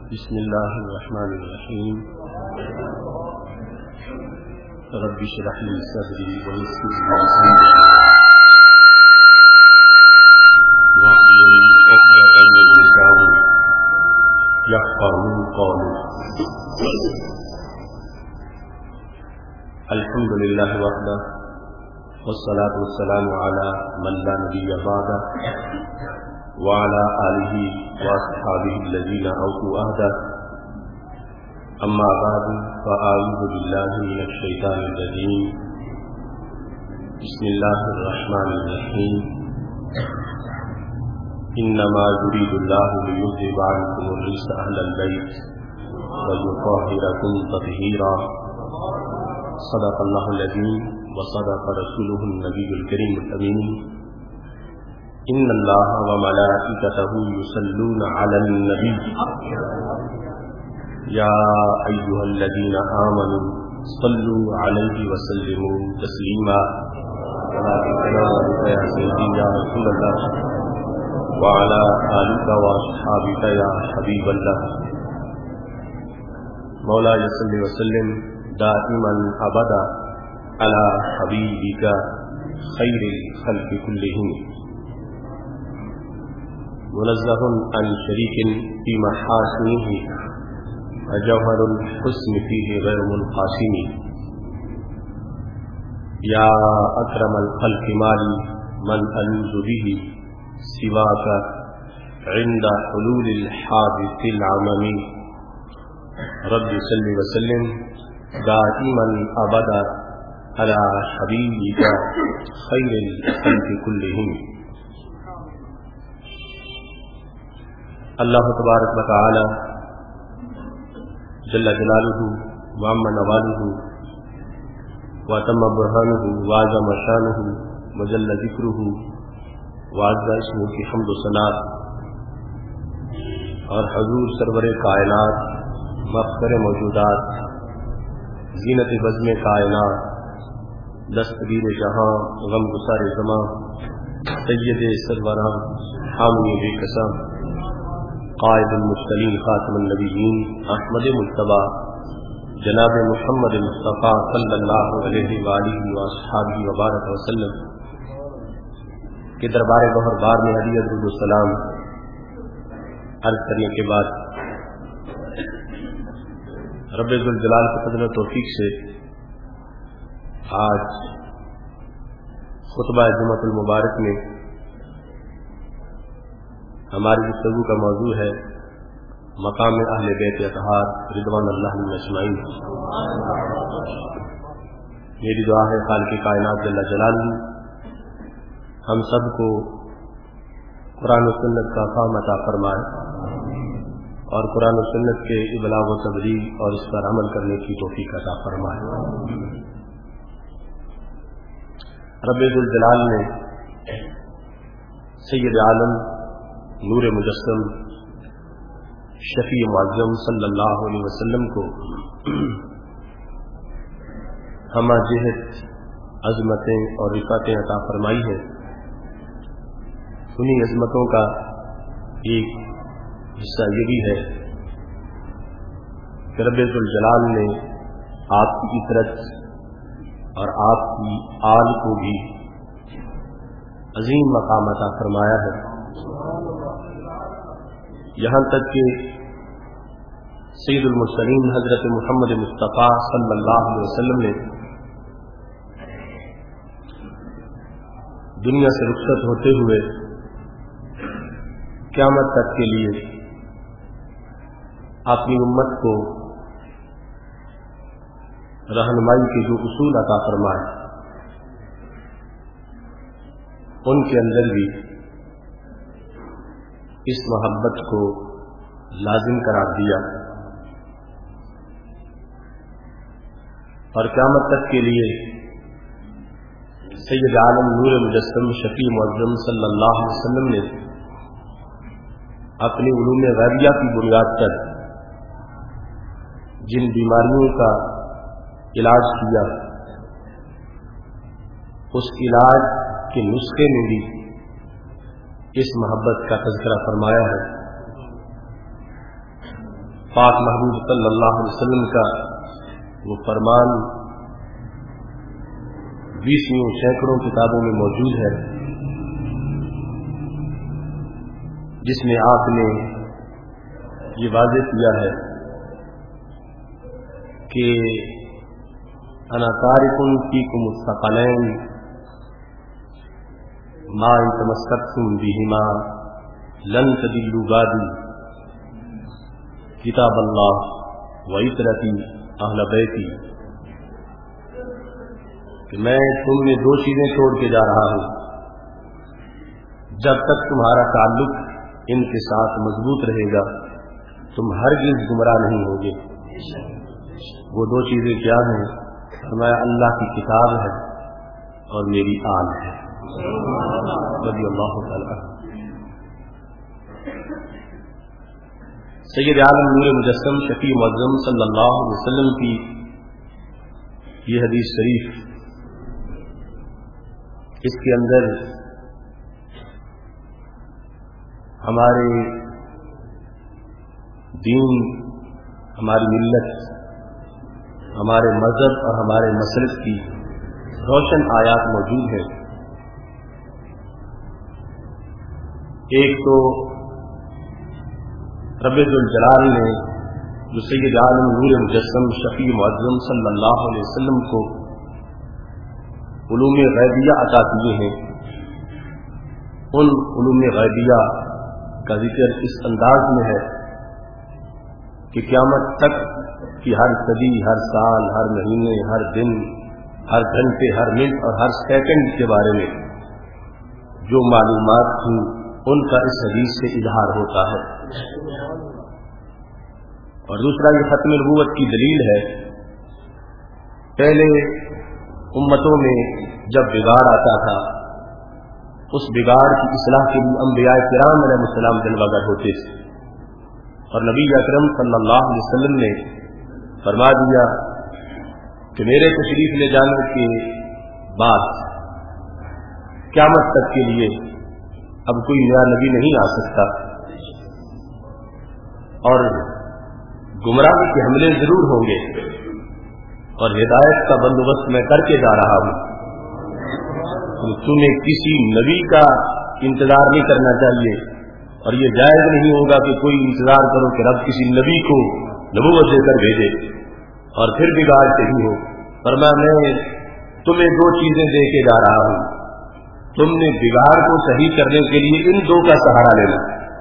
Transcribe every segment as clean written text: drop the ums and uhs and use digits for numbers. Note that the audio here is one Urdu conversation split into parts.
بسم اللہ الرحمن الرحیم رب اشرح لي صدری ويسر لي امری واحلل عقدۃ من لسانی یفقهوا قولی. الحمد للہ وحدہ والصلاة والسلام علی من لا نبی بعدہ وعلى آلہ واصحابہ الذین اوفوا عہدہ. اما بعد فاعوذ باللہ من الشیطان الرجیم. بسم اللہ الرحمن الرحیم. انما یرید اللہ لیذہب عنکم الرجس اہل البیت ویطہرکم تطہیرا. صدق اللہ العظیم وصدق رسولہ النبی الکریم الامین. ان اللہ وملائکتہ یصلون علی النبی یا ایھا الذین آمنوا صلوا علیہ وسلموا تسلیما. یا سیدی یا رسول اللہ وعلی آلک واصحابک یا حبیب اللہ. مولانا صلی وسلم دائما ابدا علی حبیبک خیر الخلق کلہم. منزہ عن شریک فی محاسنہ وجوہر الحسن فیہ غیر منقسم. یا اکرم الخلق مالی من الوذ بہ سواک عند حلول الحادث العمم. رب صل وسلم دائما ابدا علی حبیبک خیر الخلق کلہم. اللہ تبارک و تعالی جل جلالہ وعم نوالہ وتم برہانہ وعظم شانہ وجل ذکرہ وعز اسمہ کی حمد و ثنا اور حضور سرور کائنات مفخر موجودات زینت بزم کائنات دستگیر جہاں غم گسار زماں سید سروراں حامی بے قسم قائد المرسلین خاتم النبیین احمد مجتبی جناب محمد مصطفیٰ صلی اللہ علیہ وآلہ وصحبہ وبارک وسلم کے دربار گوہر بار میں ہدیہ درود و سلام عرض کرنے کے بعد رب ذوالجلال کے فضل و توفیق سے آج خطبہ جمعۃ المبارک میں ہماری گفتگو کا موضوع ہے مقام اہل بیت اطہار رضوان اللہ علیہم اجمعین. میری دعا ہے خالق کائنات جل جلالہ ہم سب کو قرآن و سنت کا فہم عطا فرمائے اور قرآن و سنت کے ابلاغ و تبلیغ اور اس پر عمل کرنے کی توفیق عطا فرمائے. رب ذوالجلال نے سید عالم نور مجسم شفیع معظم صلی اللہ علیہ وسلم کو ہمہ جہت عظمتیں اور رفعتیں عطا فرمائی ہیں. انہی عظمتوں کا ایک حصہ یہ بھی ہے کہ رب ذوالجلال نے آپ کی عطرت اور آپ کی آل کو بھی عظیم مقام عطا فرمایا ہے. یہاں تک کہ سید المرسلین حضرت محمد مصطفیٰ صلی اللہ علیہ وسلم نے دنیا سے رخصت ہوتے ہوئے قیامت تک کے لیے اپنی امت کو رہنمائی کے جو اصول عطا فرمائے ان کے اندر بھی اس محبت کو لازم قرار دیا اور قیامت تک کے لیے سید عالم نور مجسم شفیع معظم صلی اللہ علیہ وسلم نے اپنی علوم غیبیہ کی بنیاد پر جن بیماریوں کا علاج کیا اس علاج کے نسخے میں بھی اس محبت کا تذکرہ فرمایا ہے. पाक महबूब सल्लल्लाहु अलैहि वसल्लम का वो फरमान 20 सैकड़ों किताबों में मौजूद है, जिसमें आपने ये वाज़ेह किया है कि अना तारिकुन फीकुम मुस्तक़लैन मा इन तमस्सकतुम बिहिमा लन तदिल्लू बादी किताब अल्लाह व इतरती अहल बैती, कि मैं तुम में दो चीजें छोड़ के जा रहा हूं, जब तक तुम्हारा ताल्लुक इनके साथ मजबूत रहेगा तुम हरगिज गुमराह नहीं होगे। वो दो चीजें क्या हैं? फरमाया अल्लाह की किताब है और मेरी आल है रज़ी अल्लाह तआला। सैयद आलम नूर मुजस्सम शफी मुअज़्ज़म सल्लल्लाहु अलैहि वसल्लम की ये हदीस शरीफ, इसके अंदर हमारे दीन, हमारी मिल्लत, हमारे मजहब और हमारे मसलक की रोशन आयात मौजूद है। एक तो रब्बे जुल जलाल ने जो सैयद आलम नूर मुजस्सम शफी मुअज़्ज़म सल्लल्लाहु अलैहि वसल्लम को उलूम गैबिया अता किए हैं, उन उलूम गैबिया का जिक्र इस अंदाज में है कि क़यामत तक की हर सदी, हर साल, हर महीने, हर दिन, हर घंटे, हर मिनट और हर सेकंड के बारे में जो मालूमात थी उनका इस हदीस से इजहार होता है। और दूसरा ये खत्म नबूवत की दलील है। पहले उम्मतों में जब बिगाड़ आता था, उस बिगाड़ की इस्लाह के लिए अंबिया किराम अलैहिस्सलाम जलवागर होते थे, और नबी अकरम सल्लल्लाहु अलैहि वसल्लम ने फरमा दिया कि मेरे तशरीफ ले जाने के बाद क़यामत तक के लिए अब कोई नया नबी नहीं आ सकता, और गुमराही के हमले जरूर होंगे, और हिदायत का बंदोबस्त मैं करके जा रहा हूं। तो तुम्हें किसी नबी का इंतजार नहीं करना चाहिए, और ये जायज नहीं होगा कि कोई इंतजार करो कि रब किसी नबी को नबूवत देकर भेजे और फिर बिगाड़ते ही हो। पर मैं तुम्हें दो चीजें दे के जा रहा हूं, तुमने बिगाड़ को सही करने के लिए इन दो का सहारा लेना।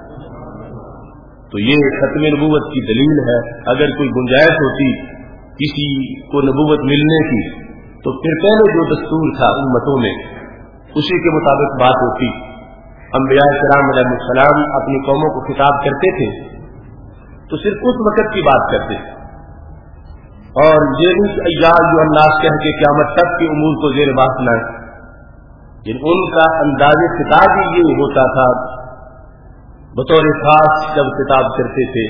तो ये खत्म नबूवत की दलील है। अगर कोई गुंजाइश होती किसी को नबूवत मिलने की, तो फिर पहले जो दस्तूर था उम्मतों में उसी के मुताबिक बात होती। अंबिया किराम अलैहिस्सलाम अपनी कौमों को खिताब करते थे तो सिर्फ उस वक्त की बात करते, और ये नहीं या अय्युहन्नास कह के क़यामत तक के उमूर को ज़ेर बात लाए। उनका अंदाज़े खिताब ही ये होता था, बतौर खास जब खिताब करते थे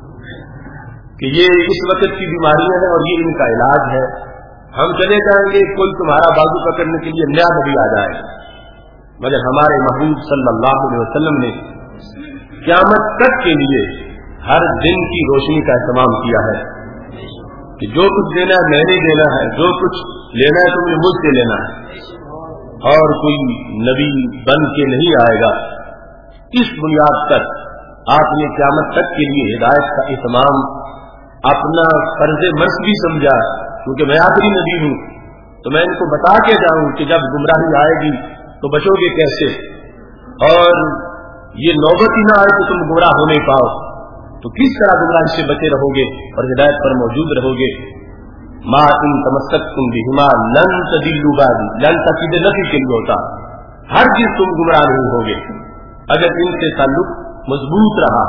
कि ये इस वक्त की बीमारियां हैं और ये इनका इलाज है। हम चले जाएंगे, कोई तुम्हारा बाजू पकड़ने के लिए नया नबी आ जाए, मगर हमारे महबूब सल्लल्लाहु अलैहि वसल्लम ने क़यामत तक के लिए हर दिन की रोशनी का इस्तेमाल किया है कि जो कुछ देना है मैंने देना है, जो कुछ लेना है तुमने मुझसे लेना है, और कोई नबी बन के नहीं आएगा। इस बुनियाद पर आपने क़यामत तक के लिए हिदायत का इत्माम अपना फर्ज मर्ज़ भी समझा, क्योंकि मैं आखिरी नबी हूं, तो मैं इनको बता के जाऊं कि जब गुमराही आएगी तो बचोगे कैसे, और ये नौबत ही ना आए तो तुम गुमराह हो नहीं पाओ, तो किस तरह गुमराही से बचे रहोगे और हिदायत पर मौजूद रहोगे। मा इन तमस्सकतुम बिहिमा लन तदिल्लू बादी, लन तकीद नफी के लिए होता, हर चीज तुम गुमराह नहीं होगे अगर इनसे ताल्लुक मजबूत रहा।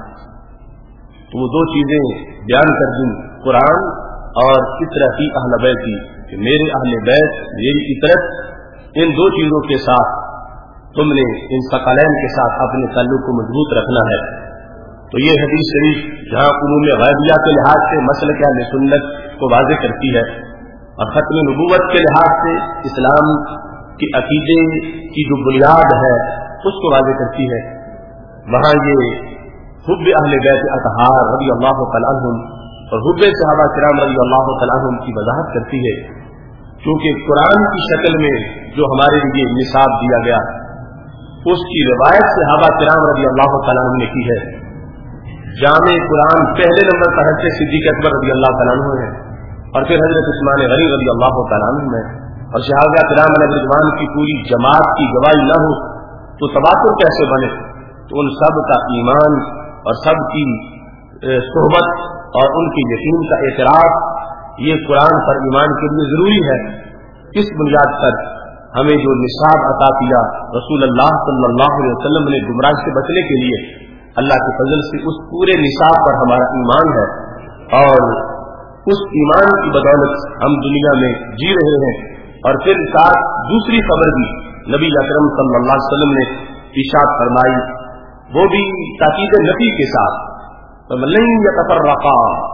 तो वो दो चीजें बयान कर दी, कुरान और इतरती अहल बैती, कि मेरे अहले बैत, मेरी इतरत, इन दो चीजों के साथ तुमने इन सकलैन के साथ अपने ताल्लुक को मजबूत रखना है। तो ये हदीस शरीफ जहां उलूम गैबिया के लिहाज से मसलक अहले सुन्नत को वाज़ेह करती है और खत्म नबूवत के लिहाज से इस्लाम की अकीदे की जो बुनियाद है उसको वाज़ेह करती है, वहां ये حب اہل بیت اطہار رضی اللہ تعالیٰ عنہم اور حب صحابہ کرام رضی اللہ تعالیٰ عنہم کی وضاحت کرتی ہے، کیونکہ قرآن کی شکل میں جو ہمارے لیے نصاب دیا گیا اس کی روایت صحابہ کرام رضی اللہ تعالیٰ عنہ نے کی ہے۔ جامع قرآن پہلے نمبر پر حضرت صدیق اکبر رضی اللہ تعالیٰ عنہ ہے، اور پھر حضرت عثمان غنی رضی اللہ تعالیٰ عنہ ہے، اور صحابہ کرام علیہ رضوان کی پوری جماعت کی گواہی نہ ہو تو تواتر کیسے بنے؟ تو ان سب کا ایمان اور سب کی صحبت اور ان کے یقین کا اعتراف یہ قرآن پر ایمان کے لیے ضروری ہے۔ اس بنیاد پر ہمیں جو نصاب عطا کیا رسول اللہ صلی اللہ علیہ وسلم نے گمراہ سے بچنے کے لیے، اللہ کے فضل سے اس پورے نصاب پر ہمارا ایمان ہے، اور اس ایمان کی بدولت ہم دنیا میں جی رہے ہیں۔ اور پھر ساتھ دوسری خبر بھی نبی اکرم صلی اللہ علیہ وسلم نے ارشاد فرمائی، وہ بھی تاکید نفی کے ساتھ، لن یتفرقا،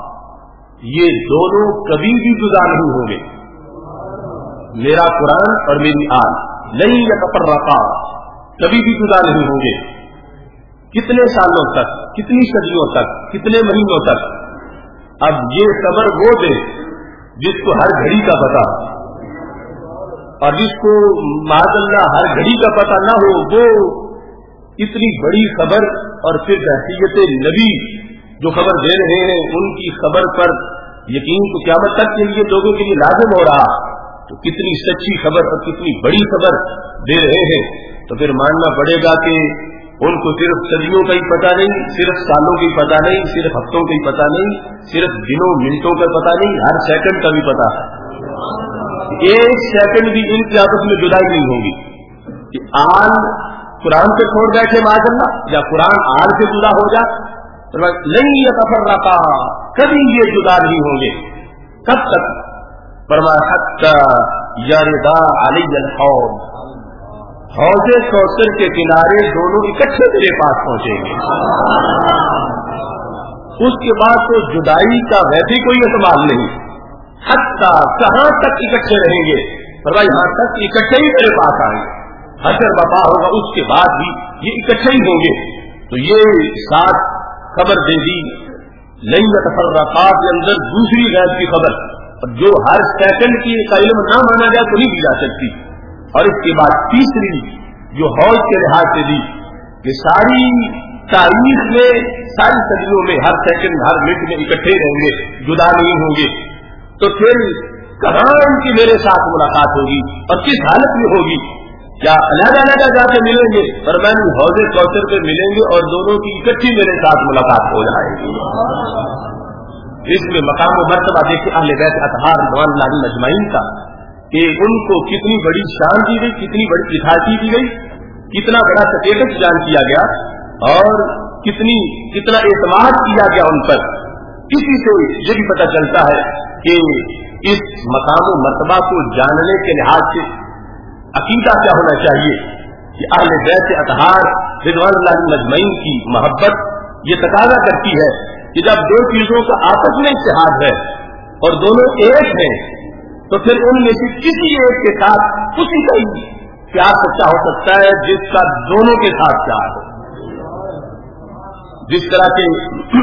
یہ دونوں کبھی بھی جدا نہیں ہوں گے، میرا قرآن اور میری آل، لن یتفرقا، کبھی بھی جدا نہیں ہوں گے۔ کتنے سالوں تک، کتنی صدیوں تک، کتنے مہینوں تک؟ اب یہ خبر وہ دے جس کو ہر گھڑی کا پتہ، اور جس کو معاذ اللہ ہر گھڑی کا پتہ نہ ہو، وہ اتنی بڑی خبر، اور پھر حیثیت نبی جو خبر دے رہے ہیں ان کی خبر پر یقین تو قیامت تک کے لیے لوگوں کے لیے لازم ہو رہا، تو کتنی سچی خبر اور کتنی بڑی خبر دے رہے ہیں، تو پھر ماننا پڑے گا کہ ان کو صرف صدیوں کا ہی پتہ نہیں، صرف سالوں کا ہی پتہ نہیں، صرف ہفتوں کا ہی پتہ نہیں، صرف دنوں منٹوں کا پتہ نہیں، ہر سیکنڈ کا بھی پتہ ہے۔ ایک سیکنڈ بھی ان کی آپس میں جدائی نہیں ہوگی کہ آل قرآن سے چھوڑ بیٹھے معاذ اللہ، یا قرآن آل سے جدا ہو جائے، نہیں یتفرقا، کبھی یہ جدا نہیں ہوں گے۔ کب تک؟ فرمایا حتی یردا علی الحوض، حوض کوثر کے کنارے دونوں اکٹھے میرے پاس پہنچیں گے، اس کے بعد تو جدائی کا ویسے کوئی احتمال نہیں۔ حتی کہاں تک اکٹھے رہیں گے؟ فرمایا یہاں تک اکٹھے ہی میرے پاس آئیں گے، حشر برپا ہوگا اس کے بعد بھی یہ اکٹھے ہی ہوں گے۔ تو یہ ساتھ خبر دے دی لن یتفرقا کے اندر دوسری غیب کی خبر، جو ہر سیکنڈ کی کا علم نہ مانا جائے تو نہیں دی جا سکتی۔ اور اس کے بعد تیسری جو حوض کے لحاظ سے دی کہ ساری تاریخ میں، ساری صدیوں میں ہر سیکنڈ ہر منٹ میں اکٹھے رہیں گے، جدا نہیں ہوں گے، تو پھر کہاں ان کی میرے ساتھ ملاقات ہوگی اور کس حالت میں ہوگی؟ کیا علیحدہ علیحدہ جا کے ملیں گے؟ فرمایا حوض کوثر پہ ملیں گے اور دونوں کی اکٹھی میرے ساتھ ملاقات ہو جائے گی۔ اس میں مقام و مرتبہ دیکھیں اہل بیت اطہار رضوان اللہ علیہم اجمعین کا، کہ ان کو کتنی بڑی شان دی گئی، کتنی بڑی اطاعتی دی گئی، کتنا بڑا سٹیٹس بیان کیا گیا، اور کتنا اعتماد کیا گیا ان پر۔ اسی سے یہ بھی پتہ چلتا ہے کہ اس مقام و مرتبہ کو جاننے کے لحاظ سے عقیدہ کیا ہونا چاہیے کہ اہل بیت اطہار رضوان اللہ علیہم اجمعین کی محبت یہ تقاضا کرتی ہے کہ جب دو چیزوں کا آپس میں اتحاد ہے اور دونوں ایک ہیں، تو پھر ان میں سے کسی ایک کے ساتھ اسی کا ہی پیار سچا ہو سکتا ہے جس کا دونوں کے ساتھ پیار ہو۔ جس طرح کے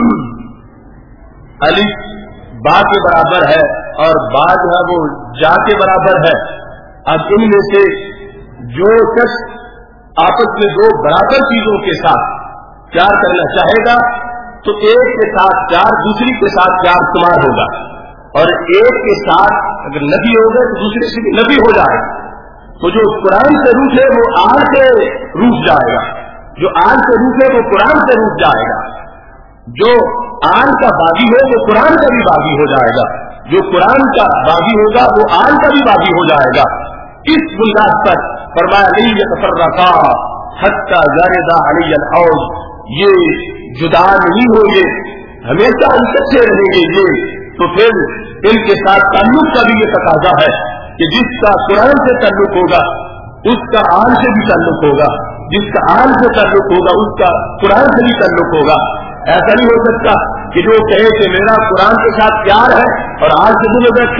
الف با کے برابر ہے اور با جو ہے وہ جا کے برابر ہے، اب ان میں سے جو شخص آپس میں دو برابر چیزوں کے ساتھ پیار کرنا چاہے گا تو ایک کے ساتھ پیار، دوسری کے ساتھ پیار شمار ہوگا، اور ایک کے ساتھ اگر نبی ہوگا تو دوسرے سے بھی نبی ہو جائے گا۔ تو جو قرآن سے روٹھے وہ آل سے روٹ جائے گا، جو آل سے روٹھے وہ قرآن سے روٹ جائے گا، جو آل کا باغی ہو وہ قرآن کا بھی باغی ہو جائے گا، جو قرآن کا باغی ہوگا وہ آل کا بھی باغی ہو جائے گا۔ اس بنیاد پر فرمایا لن یتفرقا حتی یردا علی الحوض، یہ جدا نہیں ہوں گے، ہمیشہ اکٹھے رہیں گے یہ۔ تو پھر ان کے ساتھ تعلق کا بھی یہ تقاضا ہے کہ جس کا قرآن سے تعلق ہوگا اس کا آل سے بھی تعلق ہوگا، جس کا آل سے تعلق ہوگا اس کا قرآن سے بھی تعلق ہوگا۔ ایسا نہیں ہو سکتا کہ جو کہے کہ میرا قرآن کے ساتھ پیار ہے اور آل سے دل رکھے،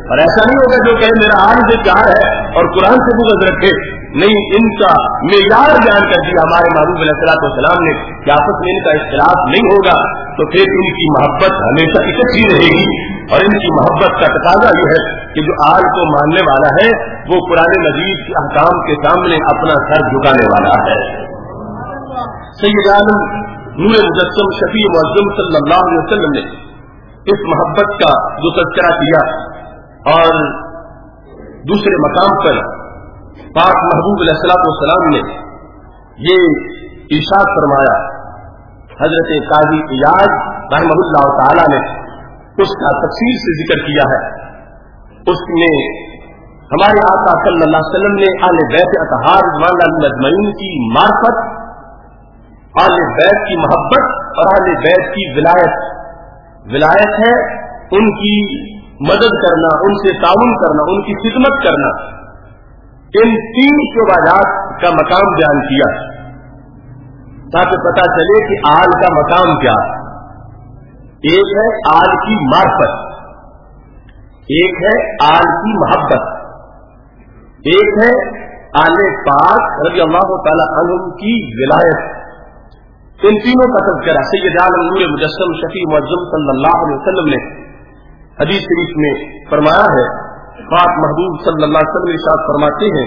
اور ایسا نہیں ہوگا جو کہے میرا آل سے پیار ہے اور قرآن سے بغض رکھے. نہیں، ان کا معیار بیان کر دیا ہمارے محبوب علیہ الصلوۃ والسلام نے کہ آپس میں ان کا اختلاف نہیں ہوگا تو پھر ان کی محبت ہمیشہ اکٹھی رہے گی. اور ان کی محبت کا تقاضا یہ ہے کہ جو آل کو ماننے والا ہے وہ قرآن مجید کے احکام کے سامنے اپنا سر جھکانے والا ہے. سید عالم نور مجسم شفیع معظم صلی اللہ علیہ وسلم نے اس محبت کا جو تذکرہ کیا اور دوسرے مقام پر پاک محبوب علیہ الصلوۃ والسلام نے یہ ارشاد فرمایا. حضرت قاضی ایاز رحمہ اللہ تعالی نے اس کا تفصیل سے ذکر کیا ہے. اس میں ہمارے آقا صلی اللہ علیہ وسلم نے اہل بیت اطہار رضوان اللہ اجمعین کی معرفت، اہل بیت کی محبت اور اہل بیت کی ولایت. ولایت ہے ان کی مدد کرنا، ان سے تعاون کرنا، ان کی خدمت کرنا. ان تین شعبات کا مقام بیان کیا تاکہ پتہ چلے کہ آل کا مقام کیا ہے. ایک ہے آل کی معرفت، ایک ہے آل کی محبت، ایک ہے آل پاک رضی اللہ تعالی عنہ کی ولایت. ان تینوں کا تذکرہ سید عالم نور مجسم شفیع معظم صلی اللہ علیہ وسلم نے حدیث شریف میں فرمایا ہے. پاک محبوب صلی اللہ علیہ وسلم ارشاد فرماتے ہیں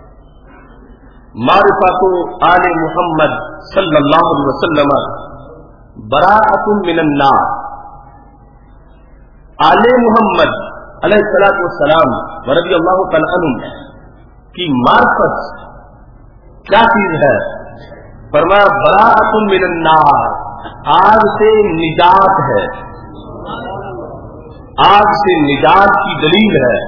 معرفت آل محمد صلی اللہ علیہ وسلم براءۃ من النار. آل محمد علیہ الصلوۃ والسلام رضی اللہ تعالی عنہ کی معرفت کیا چیز ہے؟ فرمایا براءۃ من النار، آگ سے نجات ہے، آگ سے نجات کی دلیل ہے.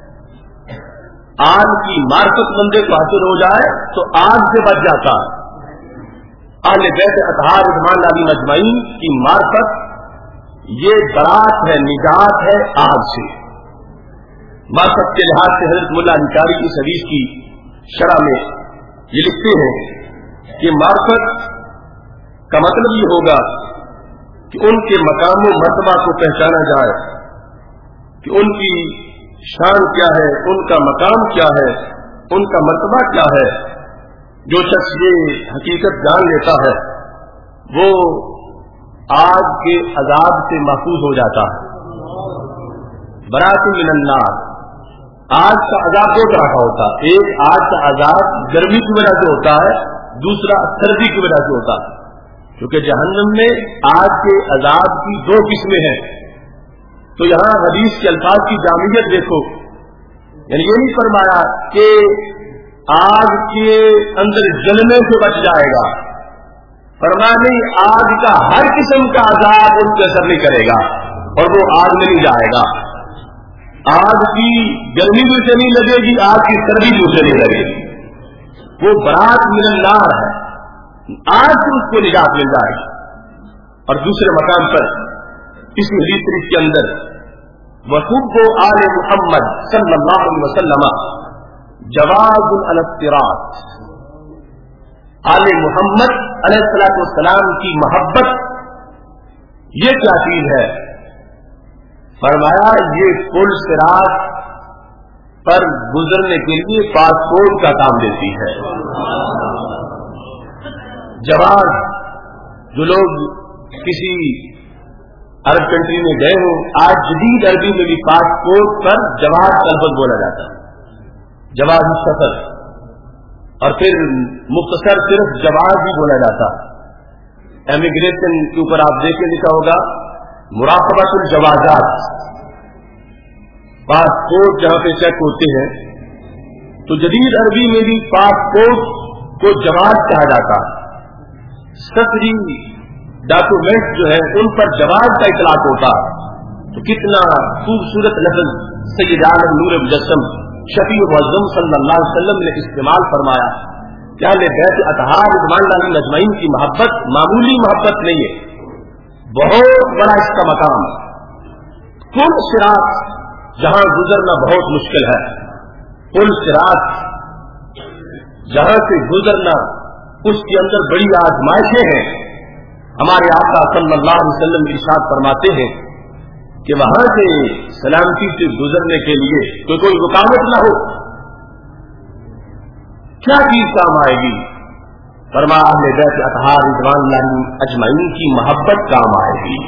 آگ کی معرفت بندے کو حاصل ہو جائے تو آگ سے بچ جاتا ہے. اہل بیت اطہار رضوان اللہ اجمعین کی معرفت یہ برات ہے، نجات ہے آگ سے. معرفت کے لحاظ سے حضرت ملا انصاری اس حدیث کی شرح میں یہ لکھتے ہیں کہ معرفت کا مطلب یہ ہوگا کہ ان کے مقام و مرتبہ کو پہچانا جائے کہ ان کی شان کیا ہے، ان کا مقام کیا ہے، ان کا مرتبہ کیا ہے. جو شخص یہ حقیقت جان لیتا ہے وہ آگ کے عذاب سے محفوظ ہو جاتا ہے. براءۃ من النار، آگ کا عذاب دو طرح کا ہوتا ہے. ایک آگ کا عذاب گرمی کی وجہ سے ہوتا ہے، دوسرا سردی کی وجہ سے ہوتا ہے. کیونکہ جہنم میں آگ کے عذاب کی دو قسمیں ہیں. تو یہاں حدیث کے الفاظ کی جامعیت دیکھو، یعنی یہ نہیں فرمایا کہ آگ کے اندر جلنے سے بچ جائے گا، فرمایا نہیں، آگ کا ہر قسم کا عذاب ان کو اثر نہیں کرے گا اور وہ آگ میں نہیں جائے گا. آگ کی گرمی بھی اسے نہیں لگے گی، آگ کی سردی بھی اسے نہیں لگے گی. وہ براءۃ من النار ہے، آج سے اس کو نجات مل جائے گی. اور دوسرے مقام پر اس حدیث شریف کے اندر وحب آل محمد صلی اللہ علیہ وسلم جواز علی الصراط. آل محمد علیہ الصلوۃ والسلام کی محبت یہ کیا چیز ہے؟ فرمایا یہ پل صراط پر گزرنے کے لیے پاسپورٹ کا کام دیتی ہے. جواز، جو لوگ کسی عرب کنٹری میں گئے ہوں، آج جدید عربی میں بھی پاسپورٹ پر جواز کا لفظ بولا جاتا ہے، جواز السفر، اور پھر مختصر صرف جواز بھی بولا جاتا ہے. امیگریشن کے اوپر آپ دیکھیں لکھا ہوگا مراقبۃ الجوازات. پاسپورٹ جہاں پہ چیک ہوتے ہیں تو جدید عربی میں بھی پاسپورٹ کو جواز کہا جاتا ہے. سفری ڈاکومنٹ جو ہے ان پر جواز کا اطلاق ہوتا ہے. تو کتنا خوبصورت لفظ سید عالم نور مجسم شفیع معظم صلی اللہ علیہ وسلم نے استعمال فرمایا. کیا اہل بیت اطہار رضوان اللہ اجمعین کی محبت معمولی محبت نہیں ہے، بہت بڑا اس کا مقام. پل صراط جہاں گزرنا بہت مشکل ہے، پل صراط جہاں سے گزرنا اس کے اندر بڑی آزمائشیں ہیں. ہمارے آقا صلی اللہ علیہ وسلم ارشاد فرماتے ہیں کہ وہاں سے سلامتی سے گزرنے کے لیے کوئی رکاوٹ نہ ہو. کیا چیز کام آئے گی؟ فرمایا اہل بیت اطہار رضوان اللہ اجمعین کی محبت کام آئے گی.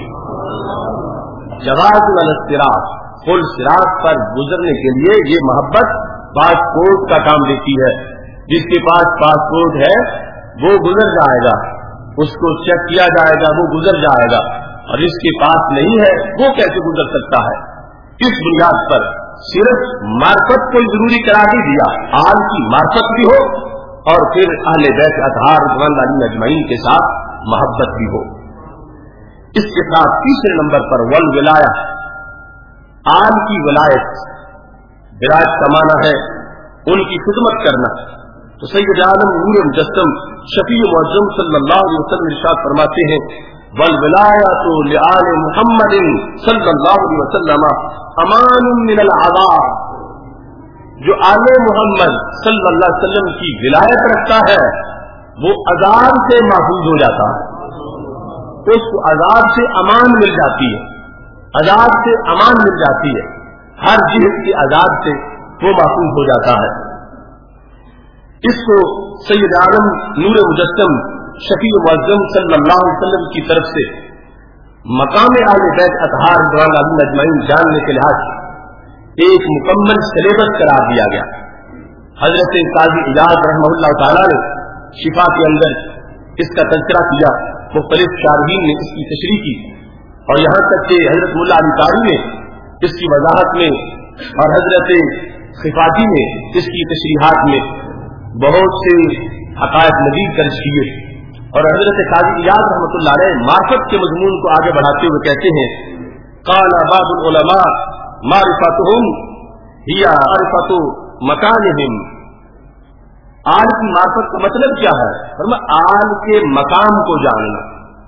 جواز الصراط، پل صراط پر گزرنے کے لیے یہ محبت پاسپورٹ کا کام دیتی ہے. جس کے پاس پاسپورٹ ہے وہ گزر جائے گا، اس کو چیک کیا جائے گا، وہ گزر جائے گا، اور جس کے پاس نہیں ہے وہ کیسے گزر سکتا ہے؟ اس بنیاد پر صرف معرفت کو ضروری قرار نہیں دیا، آل کی معرفت بھی ہو اور پھر اہل بیت اطہار رضوان اللہ اجمعین کے ساتھ محبت بھی ہو. اس کے ساتھ تیسرے نمبر پر والولایہ، آل کی ولایت. ولایت کا معنی ہے ان کی خدمت کرنا. تو سید عالم نور مجسم شفیع معظم صلی اللہ علیہ وسلم ارشاد فرماتے ہیں والولایۃ لآل محمد صلی اللہ علیہ وسلم امان من العذاب. جو آل محمد صلی اللہ علیہ وسلم کی ولایت رکھتا ہے وہ عذاب سے محفوظ ہو جاتا ہے، اس کو عذاب سے امان مل جاتی ہے، عذاب سے امان مل جاتی ہے، ہر جہت کی عذاب سے وہ محفوظ ہو جاتا ہے. اس کو سید عالم نور مجسم شفیع معظم صلی اللہ علیہ وسلم کی طرف سے مقام اہل بیت اطہار رضوان اللہ اجمعین جاننے کے لحاظ سے ایک مکمل سلیبس قرار دیا گیا. حضرت قاضی اعجاز رحمہ اللہ تعالیٰ نے شفا کے اندر اس کا تذکرہ کیا، مختلف شارحین نے اس کی تشریح کی، اور یہاں تک کہ حضرت ملا علی قاری نے اس کی وضاحت میں اور حضرت خفاجی نے اس کی تشریحات میں بہت سے حقائق مزید درج کیے. اور حضرت قاضی اعجاز رحمۃ اللہ علیہ معرفت کے مضمون کو آگے بڑھاتے ہوئے کہتے ہیں قال بعض العلماء معرفتهم هي معرفت مکانهم. آل کی معرفت کا مطلب کیا ہے؟ فرمایا آل کے مقام کو جاننا.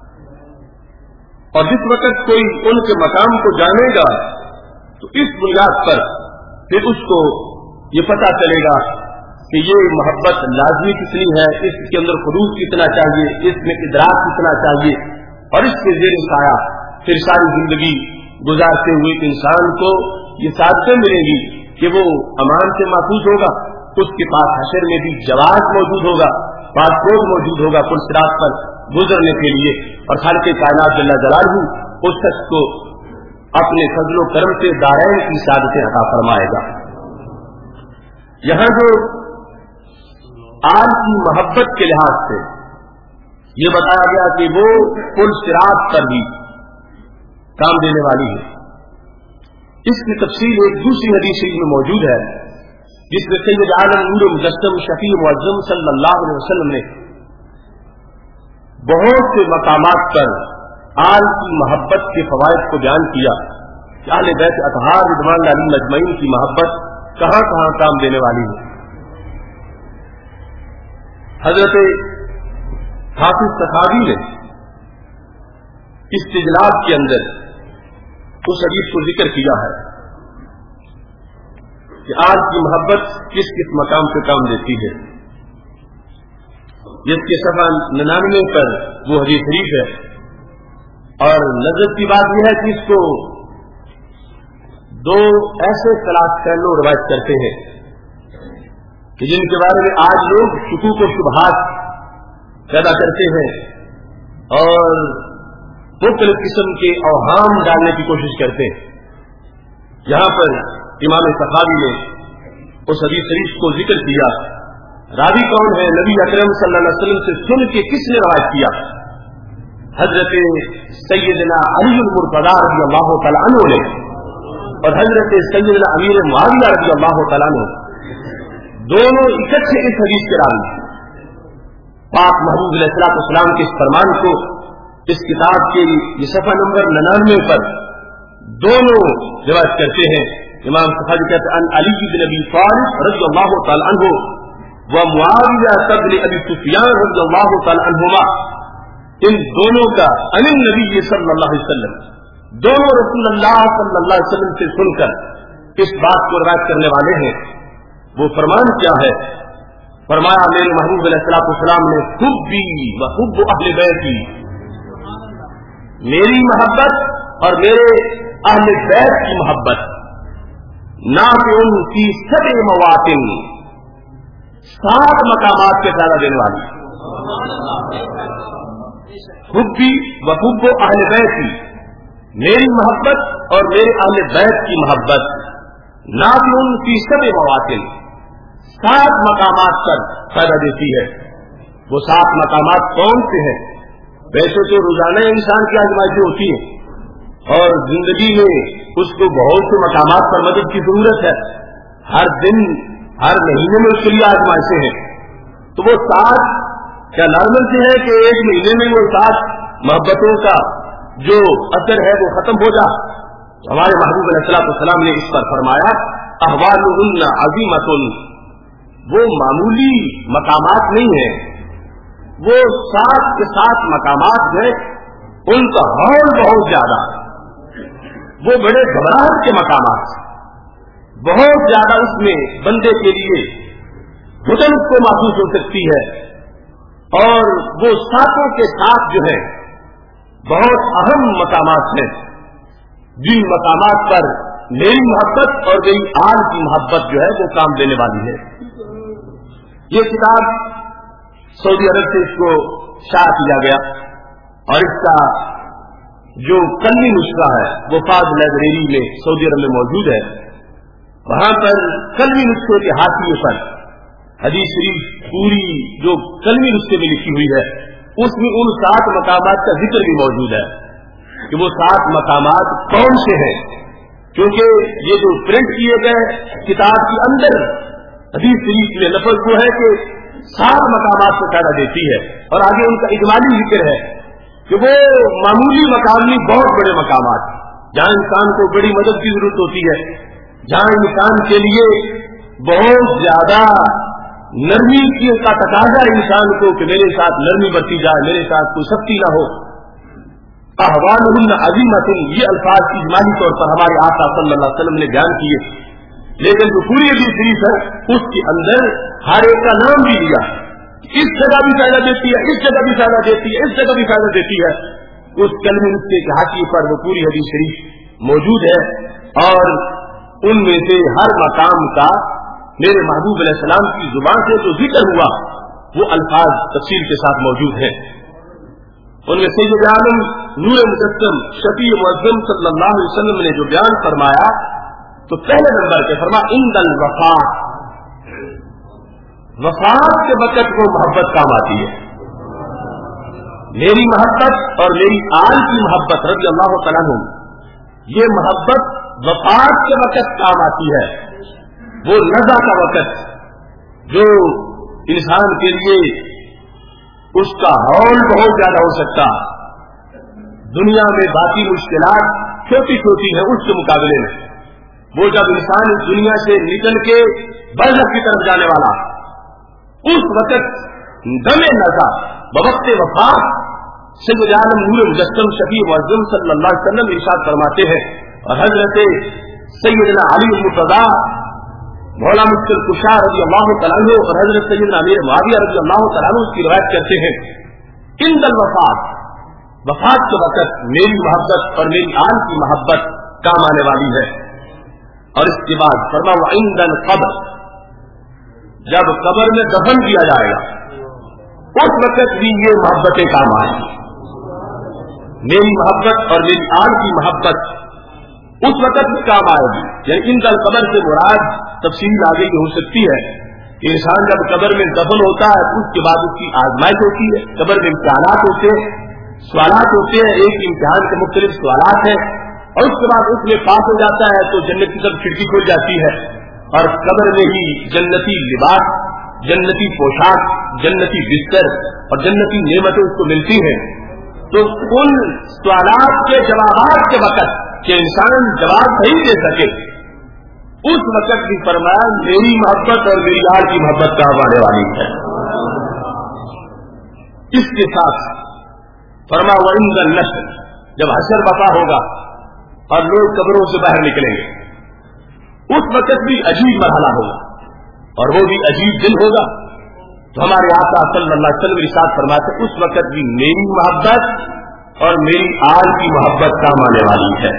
اور جس وقت کوئی ان کے مقام کو جانے گا تو اس بنیاد پر پھر اس کو یہ پتہ چلے گا کہ یہ محبت لازمی کتنی ہے، اس کے اندر خلوص کتنا چاہیے، اس میں ادراک کتنا چاہیے، اور اس کے زیر سایہ پھر ساری زندگی گزارتے ہوئے انسان کو یہ سعادتیں ملیں گی کہ وہ امان سے محفوظ ہوگا، اس کے پاس حشر میں بھی جواز موجود ہوگا، پاسپورٹ موجود ہوگا پل صراط پر گزرنے کے لیے، اور خالق کائنات جل جلالہ اس شخص کو اپنے فضل و کرم سے دارین کی سعادتیں عطا فرمائے گا. یہاں جو آل کی محبت کے لحاظ سے یہ بتایا گیا کہ وہ پل صراط پر بھی کام دینے والی ہے. اس کی تفصیل ایک دوسری حدیث شریف میں موجود ہے جس میں سید عالم نور مجسم شفیع معظم صلی اللہ علیہ وسلم نے بہت سے مقامات پر آل کی محبت کے فوائد کو بیان کیا کہ اہل بیت اطہار رضوان اللہ اجمعین کی محبت کہاں کہاں کام دینے والی ہے. حضرت حافظ سخاوی نے استجلاب کے اندر اس حدیث کو ذکر کیا ہے کہ آل کی محبت کس کس مقام سے کام دیتی ہے. جس کے صفحہ 99 پر وہ حدیث شریف ہے، اور نظر کی بات یہ ہے کہ اس کو دو ایسے کلاس فیلو روایت کرتے ہیں کہ جن کے بارے میں آج لوگ شکوک و شبہات پیدا کرتے ہیں اور مختلف قسم کے اوہام ڈالنے کی کوشش کرتے ہیں. یہاں پر امام سخاوی نے اس حدیث شریف کو ذکر کیا. راوی کون ہے؟ نبی اکرم صلی اللہ علیہ وسلم سے سن کے کس نے روایت کیا؟ حضرت سیدنا علی المرتضی رضی اللہ تعالیٰ عنہ نے اور حضرت سیدنا امیر معاویہ رضی اللہ تعالیٰ عنہ دونوں اکٹھے اس حدیث کے راوی. پاک محبوب علیہ السلام کے اس فرمان کو اس کتاب کے یہ صفحہ نمبر 99 پر دونوں روایت کرتے ہیں. امام سخاوی کہتے ہیں ان علی بن ابی طالب رضی اللہ تعالی عنہ و معاویہ بن ابی سفیان رضی اللہ تعالی عنہما، ان دونوں کا عن النبی صلی اللہ علیہ وسلم، دونوں رسول اللہ صلی اللہ علیہ وسلم سے سن کر اس بات کو روایت کرنے والے ہیں. وہ فرمان کیا ہے؟ فرمایا میرے محبوب علیہ السلام نے حبی و حب اہل بیتی، میری محبت اور میرے اہل بیت کی محبت نافع فی سبع مواطن 7 مقامات کے فائدہ دینے والی. حبی و حب اہل بیت کی میری محبت اور میرے اہل بیت کی محبت نافع فی سبع مواطن 7 مقامات پر فائدہ دیتی ہے. وہ 7 مقامات کون سے ہیں؟ ویسے تو روزانہ انسان کی آزمائشیں ہوتی ہیں اور زندگی میں اس کو بہت سے مقامات پر مدد کی ضرورت ہے. ہر دن ہر مہینے میں اس کے لیے آزمائشیں ہیں. تو وہ 7 کیا نارمل سے ہے کہ ایک مہینے میں وہ 7 محبتوں کا جو اثر ہے وہ ختم ہو جائے؟ ہمارے محبوب علیہ السلام نے اس پر فرمایا احوالہن عظیمۃ. وہ معمولی مقامات نہیں ہیں، وہ 7 کے 7 مقامات ہیں، ان کا ہال بہت زیادہ، وہ بڑے گھبراہٹ کے مقامات، بہت زیادہ اس میں بندے کے لیے گھٹن کو محسوس ہو سکتی ہے. اور وہ 7 کے 7 جو ہے بہت اہم مقامات ہیں، جن مقامات پر میری محبت اور میری آل کی محبت جو ہے وہ کام دینے والی ہے. یہ کتاب سعودی عرب سے اس کو شائع کیا گیا اور اس کا جو قلمی نسخہ ہے وہ فاض لائبریری میں سعودی عرب میں موجود ہے. وہاں پر قلمی نسخے کے حاشیے پر حدیث شریف پوری جو قلمی نسخے میں لکھی ہوئی ہے اس میں ان 7 مقامات کا ذکر بھی موجود ہے کہ وہ 7 مقامات کون سے ہیں. کیونکہ یہ جو پرنٹ کیے گئے کتاب کے اندر حدیث شریف میں لفظ وہ ہے کہ 7 مقامات سے فائدہ دیتی ہے اور آگے ان کا اجمالی ذکر ہے کہ وہ معمولی مقام نہیں، بہت بڑے مقامات جہاں انسان کو بڑی مدد کی ضرورت ہوتی ہے، جہاں انسان کے لیے بہت زیادہ نرمی کا تقاضا ہے انسان کو کہ میرے ساتھ نرمی برتی جائے، میرے ساتھ کوئی سختی نہ ہو. احوالہن عظیمۃ، یہ الفاظ اجمالی طور پر ہمارے آقا صلی اللہ علیہ وسلم نے بیان کیے، لیکن جو پوری حدیث شریف ہے اس کے اندر ہر ایک کا نام بھی لیا. اس جگہ بھی فائدہ دیتی ہے، اس جگہ بھی فائدہ دیتی ہے، اس جگہ بھی فائدہ دیتی ہے. اس کلمے نسخے کے حاشیے پر وہ پوری حدیث شریف موجود ہے اور ان میں سے ہر مقام کا میرے محبوب علیہ السلام کی زبان سے جو ذکر ہوا وہ الفاظ تفصیل کے ساتھ موجود ہیں. ان میں سید عالم نور مجسم شفیع معظم صلی اللہ علیہ وسلم نے جو بیان فرمایا تو پہلے نمبر پہ فرما عند الوفات، وفات کے وقت کو محبت کام آتی ہے. میری محبت اور میری آل کی محبت رضی اللہ تعالیٰ عنہ، یہ محبت وفات کے وقت کام آتی ہے. وہ نزا کا وقت جو انسان کے لیے اس کا ہال بہت زیادہ ہو سکتا، دنیا میں باقی مشکلات چھوٹی چھوٹی ہیں اس کے مقابلے میں، وہ جب انسان اس دنیا سے نکل کے برزخ کی طرف جانے والا اس وقت دم نزا بوقت وفات سید عالم نور مجسم شفیع معظم صلی اللہ علیہ وسلم ارشاد فرماتے ہیں اور حضرت سیدنا علی المرتضیٰ مولا مشکل کشا رضی اللہ تعالیٰ عنہ اور حضرت سیدنا امیر معاویہ رضی اللہ تعالیٰ عنہ اس کی روایت کرتے ہیں عند الوفات، وفات کے وقت میری محبت اور میری آل کی محبت کام آنے والی ہے. اور اس کے بعد فرما عند القبر، جب قبر میں دفن کیا جائے گا اس وقت بھی یہ محبتیں کام آئیں گی. میری محبت اور میری آل کی محبت اس وقت بھی کام آئے گی. یعنی عند القبر سے مراد تفصیل آگے کی ہو سکتی ہے کہ انسان جب قبر میں دفن ہوتا ہے اس کے بعد اس کی آزمائش ہوتی ہے، قبر میں امتحانات ہوتے ہیں، سوالات ہوتے ہیں، ایک امتحان کے مختلف سوالات ہیں اور اس کے بعد اس میں پاس ہو جاتا ہے تو جنت کی طرف کھڑکی کھل جاتی ہے اور قبر میں ہی جنتی لباس، جنتی پوشاک، جنتی بستر اور جنتی نعمتیں اس کو ملتی ہیں. تو ان سوالات کے جوابات کے وقت کہ انسان جواب نہیں دے سکے اس وقت بھی فرمایا میری محبت اور میری آل کی محبت کام آنے والی ہے. اس کے ساتھ فرما وعند النشر، جب حشر بقا ہوگا اور لوگ قبروں سے باہر نکلیں گے اس وقت بھی عجیب مرحلہ ہوگا اور وہ بھی عجیب دن ہوگا. تو ہمارے آقا صلی اللہ علیہ وسلم ارشاد فرماتے اس وقت بھی میری محبت اور میری آل کی محبت کام آنے والی ہے.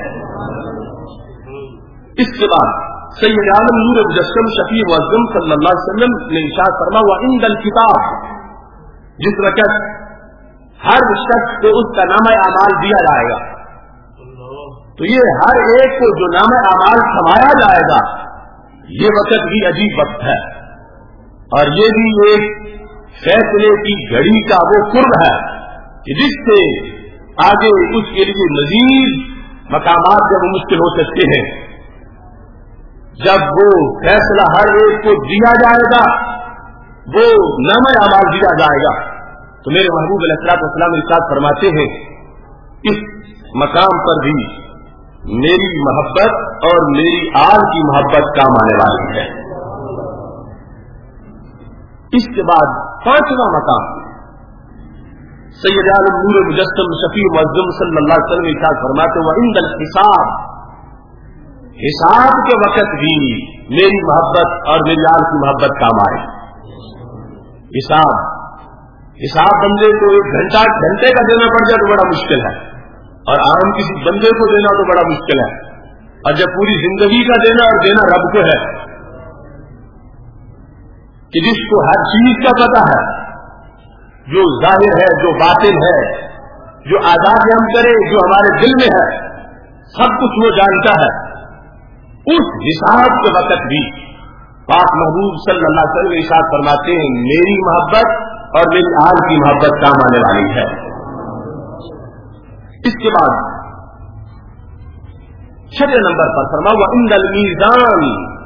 اس کے بعد سید عالم نور مجسم شفیع معظم صلی اللہ علیہ وسلم نے ارشاد فرمایا وعند الکتاب، جس وقت ہر شخص کو اس کا نامہ اعمال دیا جائے گا تو یہ ہر ایک کو جو نامہ اعمال سمایا جائے گا، یہ وقت بھی عجیب وقت ہے، اور یہ بھی ایک فیصلے کی گھڑی کا وہ قرب ہے کہ جس سے آگے اس کے لیے مزید مقامات جب مشکل ہو سکتے ہیں. جب وہ فیصلہ ہر ایک کو دیا جائے گا، وہ نامہ اعمال دیا جائے گا، تو میرے محبوب علیہ الصلوۃ والسلام ارشاد فرماتے ہیں اس مقام پر بھی میری محبت اور میری آل کی محبت کام آنے والی ہے. اس کے بعد پانچواں مقام سید عالم نور مجسم شفیع معظم صلی اللہ علیہ وسلم ارشاد فرماتے ہیں وعند الحساب، حساب کے وقت بھی میری محبت اور میری آل کی محبت کام آئے. حساب بندے کو ایک گھنٹے کا دینا پڑ جائے تو بڑا مشکل ہے، اور عام کسی بندے کو دینا تو بڑا مشکل ہے، اور جب پوری زندگی کا دینا اور دینا رب کو ہے کہ جس کو ہر چیز کا پتہ ہے، جو ظاہر ہے، جو باطن ہے، جو آزاد ہم کرے، جو ہمارے دل میں ہے، سب کچھ وہ جانتا ہے. اس حساب کے وقت بھی پاک محبوب صلی اللہ علیہ وسلم ارشاد فرماتے ہیں میری محبت اور میری آل کی محبت کام آنے والی ہے. اس کے بعد چھٹے نمبر پر فرمایا وعند المیزان،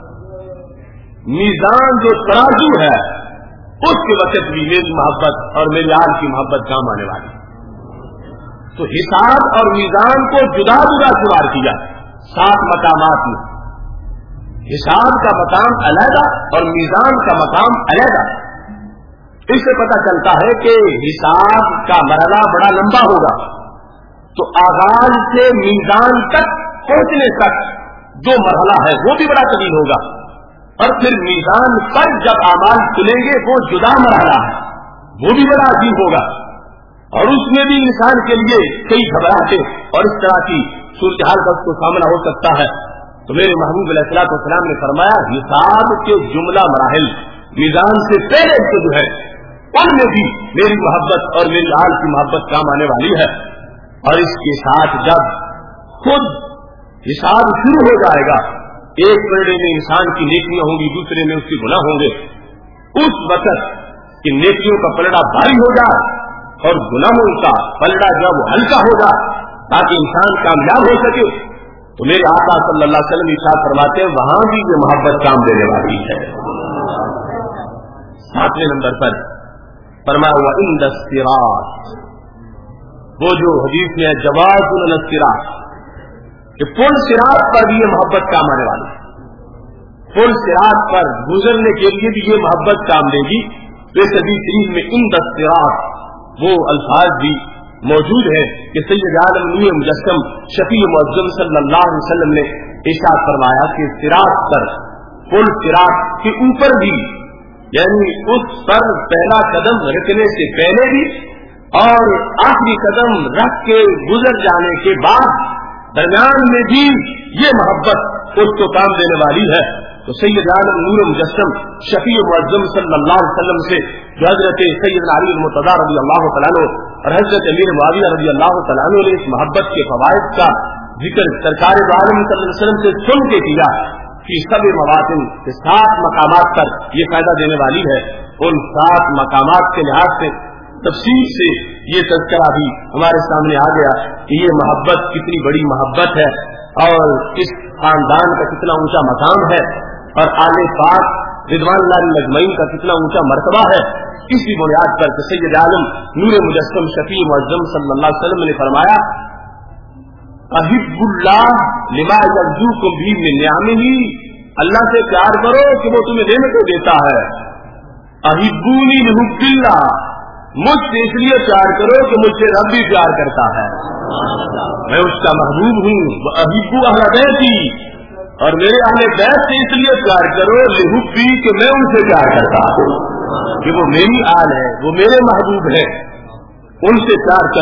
میزان جو ترازو ہے اس کے وقت بھی میری محبت اور میری آل کی محبت کام آنے والی ہے. تو حساب اور میزان کو جدا جدا شمار کیا 7 مقامات میں. حساب کا مقام علیحدہ اور میزان کا مقام علیحدہ. اس سے پتہ چلتا ہے کہ حساب کا مرحلہ بڑا لمبا ہوگا، تو آغاز سے میزان تک پہنچنے تک جو مرحلہ ہے وہ بھی بڑا طویل ہوگا، اور پھر میزان پر جب اعمال چلیں گے وہ جدا مرحلہ ہے، وہ بھی بڑا عجیب ہوگا، اور اس میں بھی انسان کے لیے کئی گھبراہٹیں اور اس طرح کی صورتحال کا اس کو سامنا ہو سکتا ہے. تو میرے محبوب علیہ الصلوۃ والسلام نے فرمایا حساب کے جملہ مراحل میزان سے پہلے سے جو ہے ان میں بھی میری محبت اور میری آل کی محبت کام آنے والی ہے. اور اس کے ساتھ جب خود حساب شروع ہو جائے گا، ایک پلڑے میں انسان کی نیکیاں ہوں گی، دوسرے میں اس کے گناہ ہوں گے، اس وقت کہ نیکیوں کا پلڑا بھاری ہو جائے اور گناہوں کا پلڑا جب ہلکا ہو جائے تاکہ انسان کامیاب ہو سکے، تو میرے آقا صلی اللہ علیہ وسلم ارشاد فرماتے ہیں وہاں بھی یہ محبت کام دینے والی ہے. 7ویں نمبر پر فرمایا وعند الصراط، وہ جو حدیث میں جواز الصراط کہ پل صراط پر بھی یہ محبت کام آنے والی ہے. پل صراط پر گزرنے کے لیے بھی یہ محبت کام دے گی. اس حدیث شریف میں عند الصراط وہ الفاظ بھی موجود ہے کہ سید عالم نور مجسم شفیع معظم صلی اللہ علیہ وسلم نے ارشاد فرمایا کہ صراط پر پل صراط کے اوپر بھی، یعنی اس پر پہلا قدم رکھنے سے پہلے بھی اور آخری قدم رکھ کے گزر جانے کے بعد درمیان میں بھی یہ محبت اس کو کام دینے والی ہے. تو سید عالم نور مجسم شفیع معظم صلی اللہ علیہ وسلم سے جو حضرت سید علی المرتضی رضی اللہ تعالیٰ عنہ اور حضرت امیر معاویہ رضی اللہ تعالیٰ عنہ نے اس محبت کے فوائد کا ذکر سرکار عالم صلی اللہ علیہ وسلم سے سن کے کیا کہ سب مواطن کے 7 مقامات پر یہ فائدہ دینے والی ہے. ان 7 مقامات کے لحاظ سے تفصیل سے یہ تذکرہ بھی ہمارے سامنے آ گیا کہ یہ محبت کتنی بڑی محبت ہے اور اس خاندان کا کتنا اونچا مقام ہے اور آل پاک رضوان اللہ علیہم اجمعین کا کتنا اونچا مرتبہ ہے. اسی بنیاد پر سید عالم نور مجسم شفیع معظم صلی اللہ علیہ وسلم نے فرمایا احب اللہ لما یرزقکم بھی من نعمہ، اللہ سے پیار کرو کہ وہ تمہیں نعمتیں دیتا ہے. احبونی لحب اللہ، مجھ سے اس لیے پیار کرو کہ مجھ سے رب بھی پیار کرتا ہے، میں اس کا محبوب ہوں. احب اہل بیتی، اور میرے اہل بیت سے اس لیے پیار کرو لحبی کہ میں ان سے پیار کرتا ہوں، کہ وہ میری آل ہے، وہ میرے محبوب ہے، ان سے پیار کرو.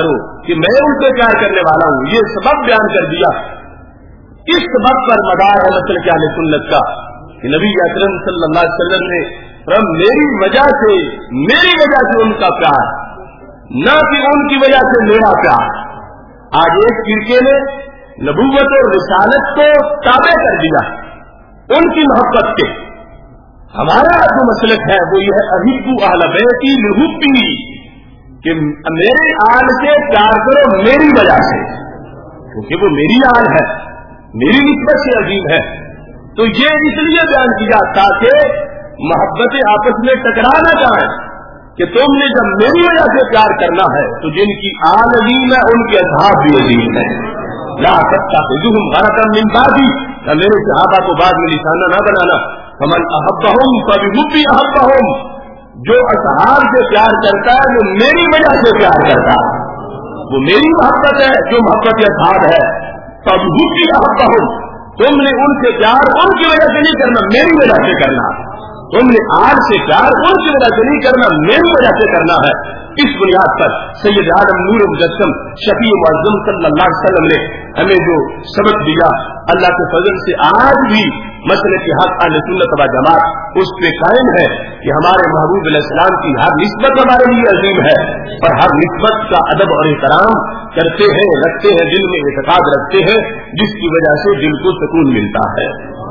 کہ میں ان سے پیار کرنے والا ہوں، یہ سبب بیان کر دیا۔ اس سبب پر مدار ہے مسلک اہل سنت کا کہ نبی اکرم صلی اللہ علیہ وسلم نے میری وجہ سے ان کا پیار، نہ کہ ان کی وجہ سے میرا پیار۔ آج ایک فرقے نے نبوت اور رسالت کو تابع کر دیا ان کی محبت کے۔ ہمارا جو مسلک ہے وہ یہ ہے احبوا اہل بیتی لحبی، کہ میرے آل سے پیار کرو میری وجہ سے، کیونکہ وہ میری آل ہے، میری نسبت سے عظیم ہے۔ تو یہ اس لیے بیان کیا تاکہ محبت آپس میں ٹکرا نہ جائیں کہ تم نے جب میری وجہ سے پیار کرنا ہے تو جن کی آل عظیم ہے ان کے اصحاب بھی عظیم ہے۔ لا تتخذوهم غرضا من بعدی، میرے صحابہ کو بعد میں نشانہ نہ بنانا۔ فمن احبهم فبحبی احبهم، جو اصحاب سے پیار کرتا ہے وہ میری وجہ سے پیار کرتا ہے، وہ میری محبت ہے جو محبت اصحاب ہے۔ فبحبی احبهم، تم نے ان سے پیار ان کی وجہ سے نہیں کرنا، میری وجہ سے کرنا۔ تم نے آج سے پیار ان کی وجہ سے نہیں کرنا، میری وجہ سے کرنا ہے۔ اس بنیاد پر سید عالم نور مجسم شفیع معظم صلی اللہ علیہ وسلم نے ہمیں جو سبق دیا، اللہ کے فضل سے آج بھی مسلک حق اہل سنت و جماعت اس پہ قائم ہے کہ ہمارے محبوب علیہ السلام کی ہر نسبت ہمارے لیے عظیم ہے، اور ہر نسبت کا ادب اور احترام کرتے ہیں، رکھتے ہیں، دل میں اعتقاد رکھتے ہیں، جس کی وجہ سے دل کو سکون ملتا ہے۔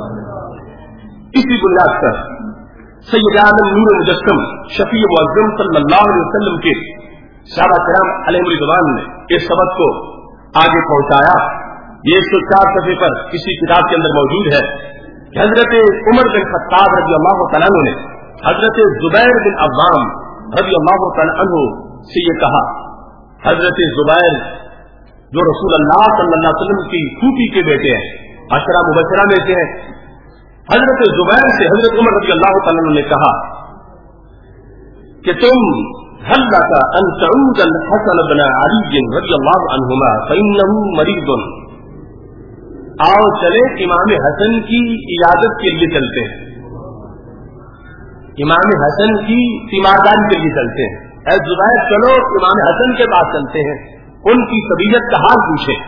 اسی بنیاد پر سید عالم نور مجسم شفیع معظم صلی اللہ علیہ وسلم کے صحابہ کرام علیہ رضوان نے اس سبق کو آگے پہنچایا۔ یہ 104 صفحے پر کسی کتاب کے اندر موجود ہے کہ حضرت عمر بن خطاب رضی اللہ تعالیٰ عنہ نے حضرت زبیر بن عوام رضی اللہ تعالیٰ عنہ سے یہ کہا۔ حضرت زبیر جو رسول اللہ صلی اللہ علیہ وسلم کی پھوپھی کے بیٹے ہیں، عشرہ مبشرہ میں سے ہیں، حضرت زبیر سے حضرت عمر رضی اللہ تعالیٰ عنہ نے کہا کہ تم هل لك ان تعود الحسن بن علي رضی اللہ عنہما فإنه مريض، آؤ چلے امام حسن کی عیادت کے لیے چلتے ہیں، امام حسن کی تیمارداری کے لیے چلتے ہیں۔ اے زبیر چلو امام حسن کے پاس چلتے ہیں، ان کی طبیعت کا حال پوچھیں۔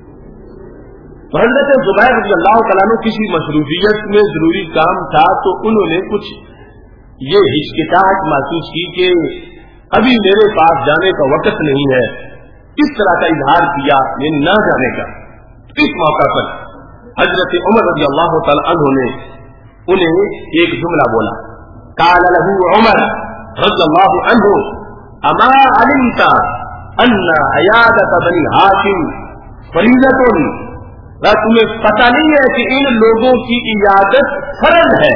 حضرت زبیر رضی اللہ تعالیٰ عنہ کسی مصروفیت میں ضروری کام تھا تو انہوں نے کچھ یہ ہچکچاہٹ محسوس کی کہ ابھی میرے پاس جانے کا وقت نہیں ہے، اس طرح کا اظہار کیا یعنی نہ جانے کا۔ اس موقع پر حضرت عمر رضی اللہ تعالیٰ عنہ نے انہیں ایک جملہ بولا، قال له عمر رضی اللہ عنہ اما علمت ان عیادت بنی ہاشم فریضۃ، کیا تمہیں پتہ نہیں ہے کہ ان لوگوں کی عیادت فرض ہے؟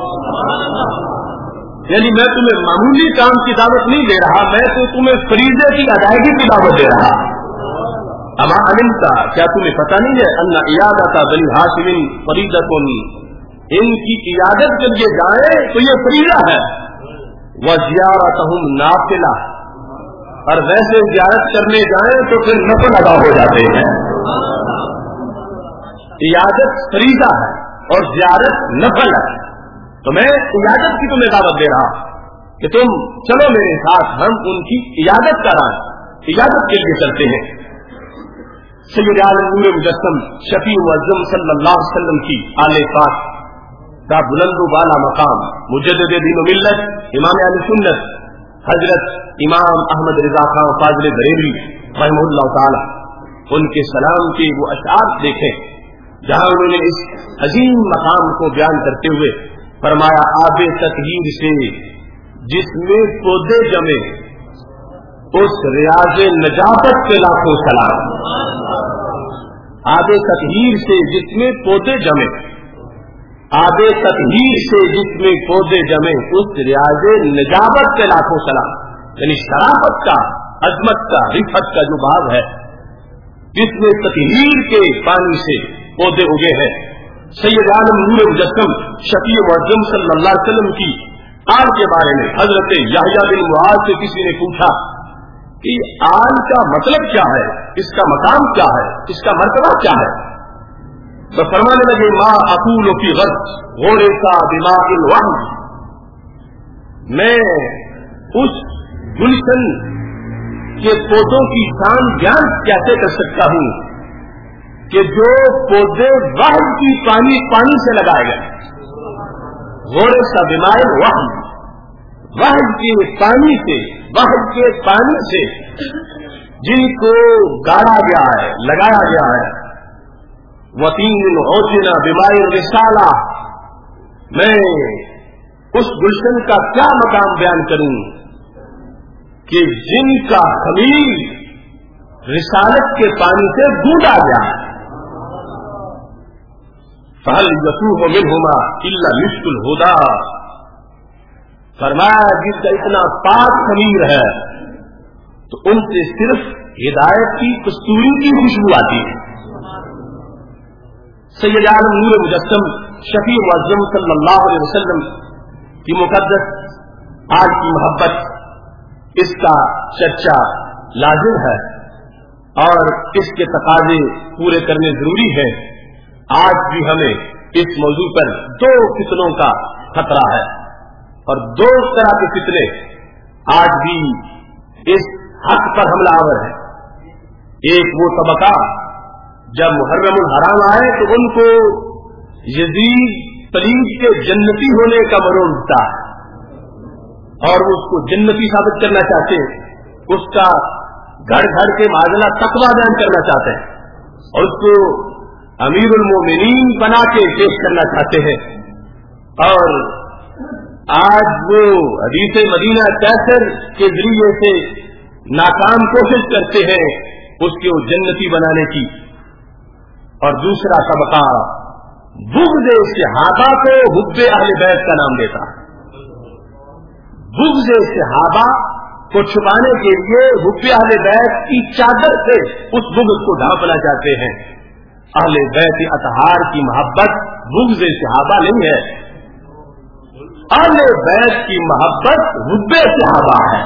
یعنی میں تمہیں معمولی کام کی دعوت نہیں دے رہا، میں تو تمہیں فریضے کی ادائیگی کی دعوت دے رہا۔ اما علمت، کیا تمہیں پتہ نہیں ہے ان عیادت بنی ہاشم فریضۃ، ان کی عیادت کے لیے جائیں تو یہ فریضہ ہے، وزیارتہم نافلہ، اور ویسے زیارت کرنے جائیں تو پھر نفل ادا ہو جاتے ہیں۔ عیادت فریضہ ہے اور زیارت نفل ہے، تو میں عیادت کی تمہیں دعوت دے رہا کہ تم چلو میرے ساتھ، ہم ان کی عیادت کرائیں، عیادت کے لیے چلتے ہیں۔ سید عالم نور مجسم شفیع معظم صلی اللہ علیہ وسلم کی آل پاک کا بلند و بالا مقام، مجدد دین و ملت، امام اہل سنت حضرت امام احمد رضا خان فاضل بریلوی رحمہ اللہ تعالی، ان کے سلام کے وہ اشعار دیکھیں جہاں انہوں نے اس عظیم مقام کو بیان کرتے ہوئے فرمایا، آب تطہیر سے جس میں پودے جمے اس ریاض نجاست کے لاکھوں سلام۔ آب تطہیر سے جس میں پودے جمے، آب تطہیر سے جس میں پودے جمے اس ریاض نجابت کے لاکھوں سلام، یعنی شرافت کا، عظمت کا، رفت کا جو باب ہے جس میں تطہیر کے پانی سے پودے اگے ہیں۔ سید عالم نور مجسم شفیع معظم صلی اللہ علیہ وسلم کی آل کے بارے میں حضرت یحییٰ بن معاذ سے کسی نے پوچھا کہ آل کا مطلب کیا ہے، اس کا مقام کیا ہے، اس کا مرتبہ کیا ہے؟ تو فرمانے لگے، ما اقول فی غد غورے کا بماء الوحی، میں اس گلشن कि पौधों की शान बयान कैसे कर सकता हूं कि जो पौधे वहद की पानी से लगाए गए, घोड़े सा बीमार वहद के पानी से जिनको गाड़ा गया है, लगाया गया है। वतीन ओजना बीमार रिसाला, मैं उस गुलशन का क्या मकाम बयान करूं कि जिनका खमीर रिसालत के पानी से गूंदा गया है। फहल यसूह मिनहुमा इल्ला मिस्कुल हुदा, फरमाया जिसका इतना पाक खमीर है तो उनसे सिर्फ हिदायत की कस्तूरी की खुशबू आती है। सैयद आलम नूर मुजस्सम शफी मुअज़्ज़म सल्लल्लाहु अलैहि वसल्लम की मुक़द्दस आज की मोहब्बत, इसका चर्चा लाजिम है और इसके तकाजे पूरे करने जरूरी है। आज भी हमें इस मौजू पर दो फितनों का खतरा है और दो तरह के फितने आज भी इस हक पर हमलावर है। एक वो तबका जब मुहर्रमुल हराम आए तो उनको यजीद तलीब के जन्नती होने का मरोड़ उठता है और उसको जन्नती साबित करना चाहते हैं, उसका घर घर के माजला तकवा बयान करना चाहते हैं और उसको अमीरुल मोमिनीन बना के पेश करना चाहते हैं। और आज वो हदीस मदीना कैसर के जरिए से नाकाम कोशिश करते हैं उसके वो जन्नती बनाने की। और दूसरा तबका बुग़्ज़े सहाबा को हुब्बे अहले बैत का नाम देता है। बुग़्ज़े सहाबा को छुपाने के लिए हुब्बे अहले बैत की चादर से उस बुग़्ज़ को ढांपना चाहते हैं। अहले बैत अतहार की मोहब्बत बुग़्ज़े सहाबा नहीं है, अहले बैत की मोहब्बत हुब्बे सहाबा है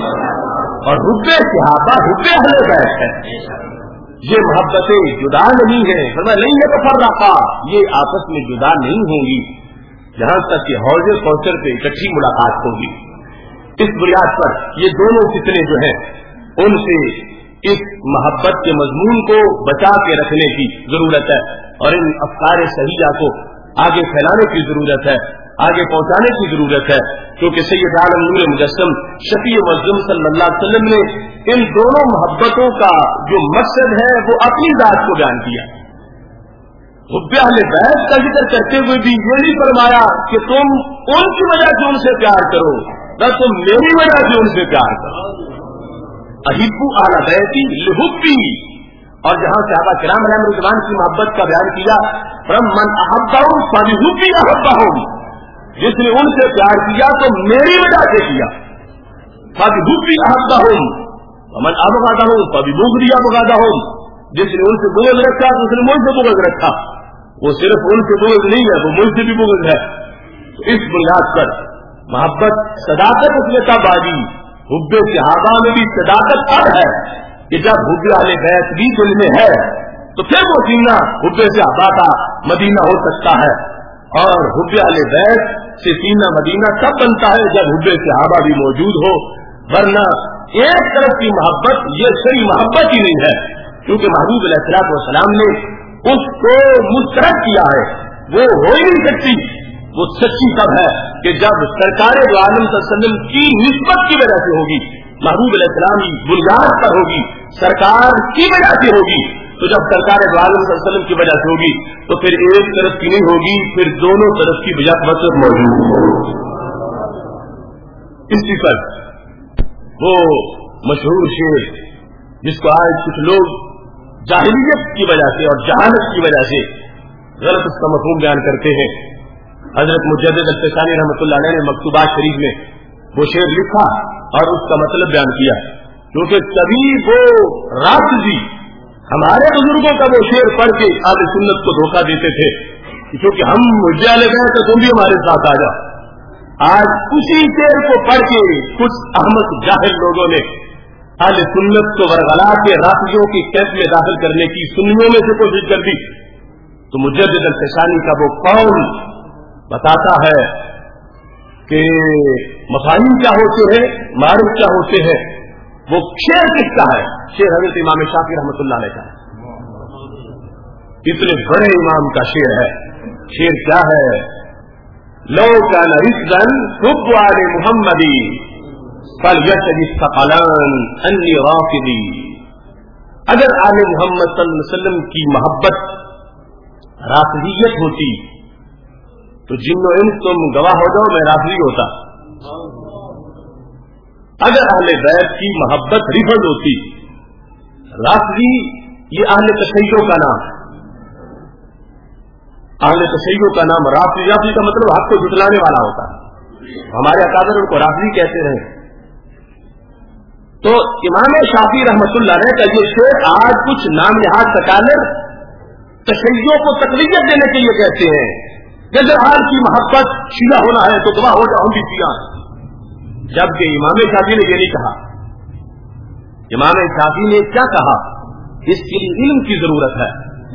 और हुब्बे सहाबा हुब्बे अहले बैत है। ये मोहब्बतें जुदा नहीं है, नहीं है तफर्रक़ा, ये आपस में जुदा नहीं होंगी जहां तक कि हौज़े कौसर पे इकट्ठी मुलाकात होगी। इस बुनियाद पर ये दोनों फितने जो हैं उनसे इस मोहब्बत के मजमून को बचा के रखने की जरूरत है और इन अफ़कार सहीहा को आगे फैलाने की जरूरत है, आगे पहुंचाने की जरूरत है, क्योंकि सैयद आलम नूर मुजस्सम शफी मुअज़्ज़म सल्लल्लाहु अलैहि वसल्लम ने इन दोनों मोहब्बतों का जो मकसद है वो अपनी जात को बयान किया। हुब्बे अहले बैत का जिक्र करते हुए भी ये नहीं फरमाया कि तुम उनकी वजह से उनसे प्यार करो, न तुम मेरी वजह से उनसे प्यार करो। अहिब्बु अहले बैती लिहुब्बी, और जहां सहाबा किराम रहमतुल्लाह की मोहब्बत का बयान किया, मन अहब्बहुम फबिहुब्बी अहब्बहुम, जिसने उनसे प्यार किया तो मेरी वजह से किया। फबिहुब्बी अहब्बहुम मन अबग़दहुम फबिबुग़्ज़ी अबग़दहुम, जिसने उनसे बुग़्ज़ रखा तो उसने मुझसे बुग़्ज़ रखा। वो सिर्फ उनसे बुग़्ज़ नहीं है, वो मुझसे भी बुग़्ज़ है। तो इस बुनियाद पर मोहब्बत सदाकत उसमें तब आगी। हुब्बे सहाबा में भी सदाकत अब है कि जब हुब्बे अहले बैत भी दिल में है तो फिर वो सीना हुब्बे सहाबा का मदीना हो सकता है, और हुब्बे अहले बैत से सीना मदीना तब बनता है जब हुब्बे सहाबा भी मौजूद हो। वरना एक तरफ की मोहब्बत ये सही मोहब्बत ही नहीं है, क्योंकि महबूब अलैहिस्सलाम ने उसको मुस्तरद किया है, वो हो ही नहीं सकती। वो सच्ची तब है कि जब सरकार दो आलम सल्लल्लाहु अलैहि वसल्लम की निस्बत की वजह से होगी, महबूब अलैहिस्सलाम की बुनियाद पर होगी, सरकार की वजह से होगी। तो जब सरकार दो आलम सल्लल्लाहु अलैहि वसल्लम की वजह से होगी तो फिर एक तरफ की नहीं होगी, फिर दोनों तरफ की वजह मौजूद होगी। इसी पर वो मशहूर शेर जिसको आज कुछ लोग जाहिलियत की वजह से और जहालत की वजह से गलत उसका मफ़हूम बयान करते हैं। हजरत मुजद्दिद अल-फ़सानी रहमतुल्लाह अलैह ने मकतूबात शरीफ में वो शेर लिखा और उसका मतलब बयान किया, क्योंकि कभी वो राफ़िज़ी हमारे बुजुर्गों का वो शेर पढ़ के अहले सुन्नत को धोखा देते थे, क्योंकि हम मुझे ले गए तो तुम भी हमारे साथ आ जाओ। आज उसी शेर को पढ़ के कुछ अहमद जाहिल लोगों ने अहले सुन्नत को वरगला के राफ़िज़ियों की कैद में दाखिल करने की सुन्नियों में से कोशिश कर दी। तो मुजद्दिद अल-फ़सानी का वो कौल बताता है कि मफ़ाहिम क्या होते हैं, मारिफ क्या होते हैं, وہ شعر کس کا ہے؟ شعر حضرت امام شافعی رحمۃ اللہ علیہ کا ہے. اتنے بڑے امام کا شعر ہے. شعر کیا ہے؟ لو کان رزقا حب آل محمدی فلیشتری الثقلان انی رافضی. اگر آل محمد صلی اللہ علیہ وسلم کی محبت رافضیت ہوتی تو جن و انس تم گواہ ہو جاؤ میں رافضی ہوتا. اگر اہل بیت کی محبت رفض ہوتی، رافضی یہ اہل تشیع کا نام ہے. اہل تشیع کا نام رافضی کا مطلب حق کو جھٹلانے والا ہوتا ہے. ہمارے اکابر ان کو رافضی کہتے رہے. تو امام شافعی رحمۃ اللہ علیہ کا یہ شعر آج کچھ نام نہاد سکالر تشیع کو تقویت دینے کے لیے کہتے ہیں کہ اگر حال کی محبت شیعہ ہونا ہے تو گواہ ہو جاؤ بھی شیعہ. جبکہ امام شافعی نے یہ نہیں کہا. امام شافعی نے کیا کہا؟ اس کے لیے علم کی ضرورت ہے.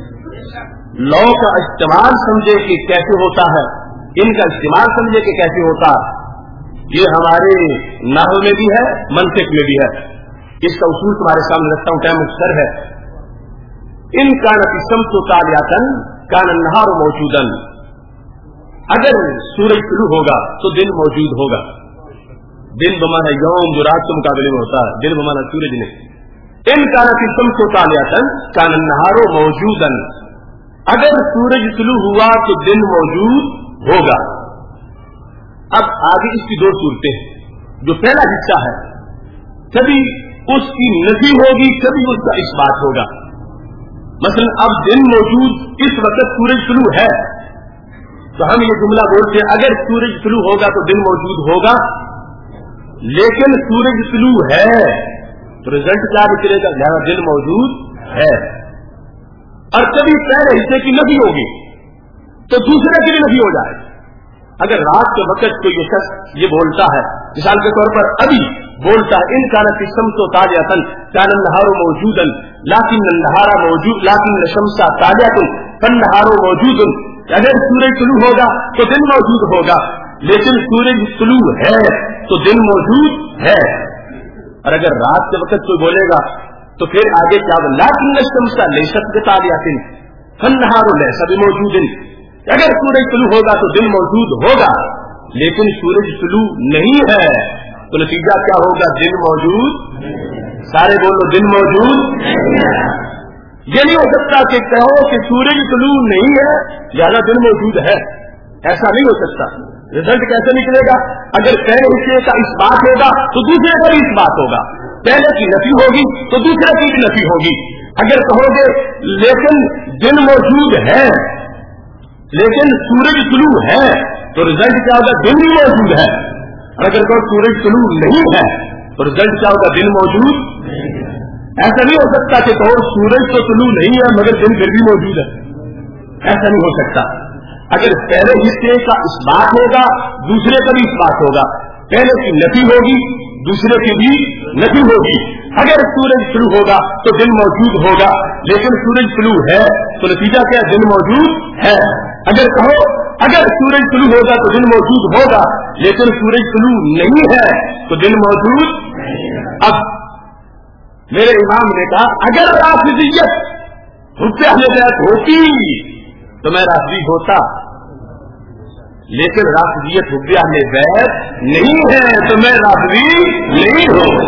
لو کا استعمال سمجھے کہ کیسے ہوتا ہے، ان کا استعمال سمجھے کہ کیسے ہوتا ہے. یہ ہمارے نحو میں بھی ہے، منطق میں بھی ہے. اس کا اصول تمہارے سامنے رکھتا ہوں، ٹائم مختصر ہے. ان کانت الشمس طالعۃ کان النہار موجودا. اگر سورج طلوع ہوگا تو دن موجود ہوگا. دن بمانا یوم جو رات کے مقابلے میں ہوتا ہے، دن بمانا سورج نہیں. ان کانت الشمس طالعۃ کان النہار موجودا. اگر سورج طلوع ہوا تو دن موجود ہوگا. اب آگے اس کی دو صورتیں ہیں. جو پہلا حصہ ہے کبھی اس کی نفی ہوگی، کبھی اس کا اثبات ہوگا. مثلا اب دن موجود، اس وقت سورج طلوع ہے تو ہم یہ جملہ بولتے ہیں اگر سورج طلوع ہوگا تو دن موجود ہوگا. لیکن سورج طلوع ہے تو رزلٹ کیا نکلے گا؟ لہذا دن موجود ہے. اور کبھی پہلے حصے کی نفی ہوگی تو دوسرے کی بھی نفی ہو جائے. اگر رات کے وقت کوئی شخص یہ بولتا ہے، مثال کے طور پر ابھی بولتا ہے ان کانت الشمس طالعۃ کان النہار موجودا لیکن النہار موجود لیکن الشمس طالعۃ فالنہار موجود. اگر سورج طلوع ہوگا تو دن موجود ہوگا، لیکن سورج طلوع ہے تو دن موجود ہے. اور اگر رات کے وقت کوئی بولے گا تو پھر آگے کیا بول لیکن الشمس لیست بطالعۃ فالنہار لیس بموجود. اگر سورج طلوع ہوگا تو دن موجود ہوگا، لیکن سورج طلوع نہیں ہے تو نتیجہ کیا ہوگا؟ دن موجود. سارے بولو دن موجود. یہ نہیں ہو سکتا کہ کہو کہ سورج طلوع نہیں ہے لہذا دن موجود ہے. ایسا نہیں ہو سکتا. رزلٹ کیسے نکلے گا؟ اگر پہلے حصے کا اثبات ہوگا تو دوسرے کا بھی اثبات ہوگا. پہلے کی نفی ہوگی تو دوسرے کی بھی نفی ہوگی. اگر کہو گے لیکن دن موجود ہے لیکن سورج طلوع ہے تو رزلٹ کیا ہوگا؟ دن بھی موجود ہے. اور اگر کوئی سورج طلوع نہیں ہے تو رزلٹ کیا ہوگا؟ دن موجود. ایسا نہیں ہو سکتا کہ کہو سورج تو طلوع نہیں ہے مگر دن پھر بھی موجود ہے. ایسا نہیں ہو سکتا. اگر پہلے حصے کا اثبات ہوگا دوسرے کا بھی اثبات ہوگا. پہلے کی نفی ہوگی دوسرے کی بھی نفی ہوگی. اگر سورج طلوع ہوگا تو دن موجود ہوگا، لیکن سورج طلوع ہے تو نتیجہ کیا؟ دن موجود ہے. اگر کہو اگر سورج طلوع ہوگا تو دن موجود ہوگا، لیکن سورج طلوع نہیں ہے تو دن موجود. اب میرے امام نے کہا اگر رافضیت حب اہل بیت ہوتی تو میں رافضی ہوتا، لیکن رافضیت حب اہل بیت نہیں ہے تو میں رافضی نہیں ہوں.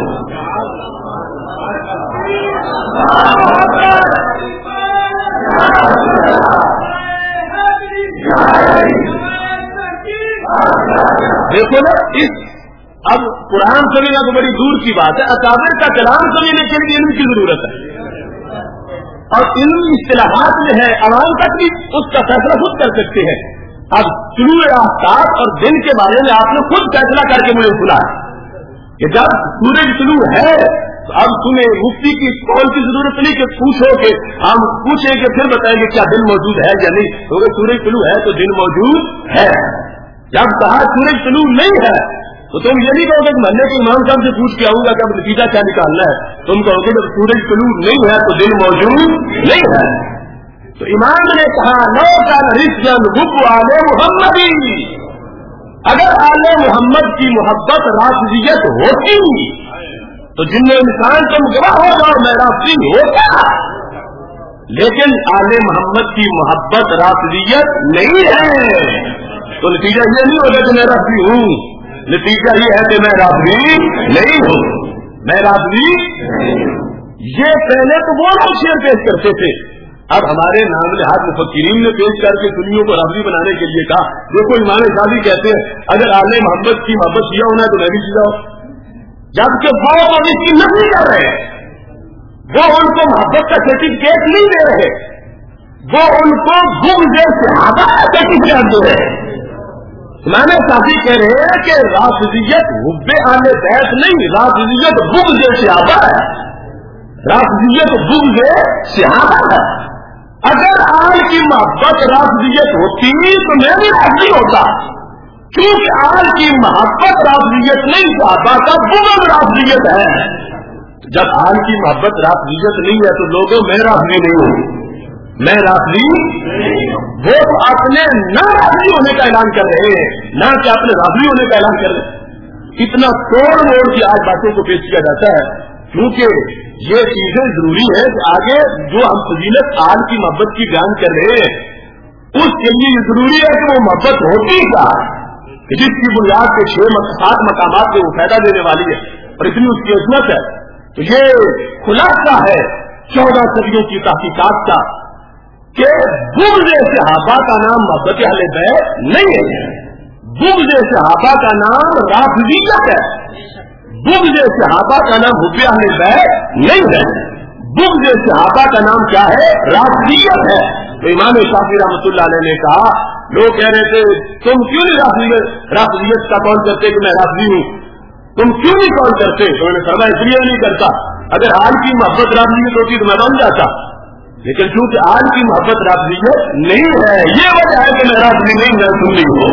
دیکھو نا، اس اب قرآن سمجھنا تو بڑی دور کی بات ہے. اکابر کا کلام سمجھنے کے لیے علم کی ضرورت ہے. اور علم اصطلاحات میں ہے، عوام تک بھی اس کا فیصلہ خود کر سکتے ہیں. اب طلوع آفتاب اور دن کے بارے میں آپ نے خود فیصلہ کر کے مجھے سنا کہ جب سورج طلوع ہے تو اب تمہیں مفتی کی قول کی ضرورت نہیں کہ پوچھو کہ ہم پوچھیں کہ پھر بتائیں گے کیا دن موجود ہے یا نہیں. کیونکہ سورج طلوع ہے تو دن موجود ہے. جب کہا سورج طلوع نہیں ہے تو تم یہ نہیں کہو گے کہ محلے کے امام صاحب سے پوچھ کے آؤں گا کہ اب نتیجہ کیا نکالنا ہے. تم کہو گے جب سورج طلوع نہیں ہے تو دن موجود نہیں ہے. تو امام نے کہا لو کان رزقا حب آل محمدی، اگر آل محمد کی محبت رافضیت ہوتی تو जिन्न इंसान तुम गवाह हो जाओ मैं राफजी होता, लेकिन आले मोहम्मद की मोहब्बत राफजियत नहीं है। तो नतीजा ये नहीं होगा कि मैं राफजी हूँ, नतीजा ये है कि मैं राफजी नहीं हूँ, मैं राफजी। ये पहले तो वो लोग शेर पेश करते थे, अब हमारे नाम लिहाज मुफक्किरीन ने पेश करके सुन्नियों को राफजी बनाने के लिए कहा। देखो इमाम शादी कहते हैं अगर आले मोहम्मद की मोहब्बत किया होना है तो मैं भी किया हो, जबकि वो तो इसकी नफी कर रहे हैं, वो उनको मोहब्बत का सर्टिफिकेट नहीं दे रहे, वो उनको गुम सहाबा का सर्टिफिकेट दे रहे हैं। इमाम शाफी कह रहे हैं कि राफजियत हुब्बे आले बैत नहीं, राफजियत बुग़्ज़ सहाबा है, राफजियत बुग़्ज़ सहाबा है। अगर आल की मोहब्बत राफजियत होती तो मैं भी राफजी होता, क्योंकि आल की मोहब्बत राफजियत नहीं, सहाबा का बुग़्ज़ राफजियत है। जब आल की मोहब्बत राफजियत नहीं है तो लोगों मैं राफजी नहीं हूं, मैं राफजी वो तो अपने न राफजी होने का ऐलान कर रहे हैं, न कि अपने राफजी होने का ऐलान कर रहे हैं। इतना तोड़ मोड़ की आज बातों को पेश किया जाता है, क्योंकि ये चीजें जरूरी है कि आगे जो हम फजीलत आल की मोहब्बत की बयान कर रहे हैं उसके लिए जरूरी है कि वो मोहब्बत होती क्या, जिसकी बुनियाद के 6-7 मकामात पे वो फायदा देने वाली है और इतनी उसकी अजमत है। तो ये खुलासा है 14 सदियों की तहकीकात का कि बुग़्ज़ सहाबा का नाम मोहब्बत अहले बैत नहीं है, बुग़्ज़ सहाबा का नाम राफजियत है, बुग़्ज़ सहाबा का नाम हुब्बे अहले बैत नहीं है, बुग़्ज़ सहाबा का नाम क्या है, राफजियत है। तो इमाम शाफी रहमतुल्लाह अलैह ने कहा, लोग कह रहे थे तुम क्यों नहीं राफजियत का कौल करते कि मैं राफजी हूँ, तुम क्यों नहीं कौल करते? तो मैंने फरमाया इसलिए नहीं करता, अगर आल की मोहब्बत राफजियत होती तो मैं बन जाता, लेकिन चूंकि आल की मोहब्बत राफजियत नहीं है, ये वजह है कि मैं राफजी नहीं, मैं सुन्नी हूँ।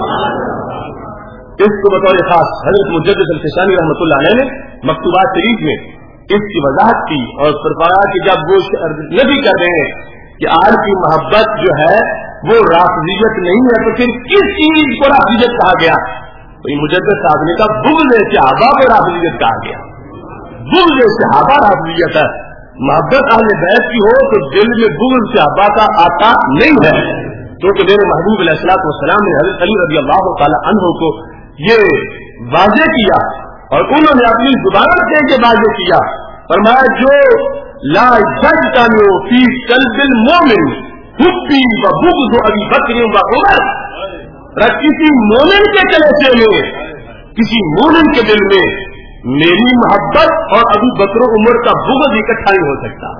इसको बतौर खास हजरत मुजद्दिद अल-फ़िसानी रहमतुल्लाह अलैह ने मकतूबात शरीफ में इसकी वजाहत की और फरमाया कि जब वो नबी कर रहे हैं कि आल की मोहब्बत जो है वो राफजियत नहीं है तो फिर किस चीज को राफजियत कहा गया? तो मुजद्दिद साहब ने कहा बुग़्ज़ सहाबा को राफजियत कहा गया, बुग़्ज़ सहाबा राफजियत है। मोहब्बत अहले बैत की हो तो दिल में बुग़्ज़ सहाबा का आता नहीं है, क्योंकि मेरे महबूब अलैहिस्सलातु वस्सलाम ने हज़रत अली रज़ियल्लाहु तआला अन्हु को ये वाज़े किया और उन्होंने अपनी जुबान से ये वाज़े किया, फरमाया जो ला यज्तनु फी क़ल्बिल मोमिन हुब्बी व बुग़्ज़ अबी बकर व उमर, किसी मोमिन के कलेजे में, किसी मोमिन के दिल में मेरी मोहब्बत और अबू बकर उमर का बुग़्ज़ इकट्ठा नहीं हो सकता।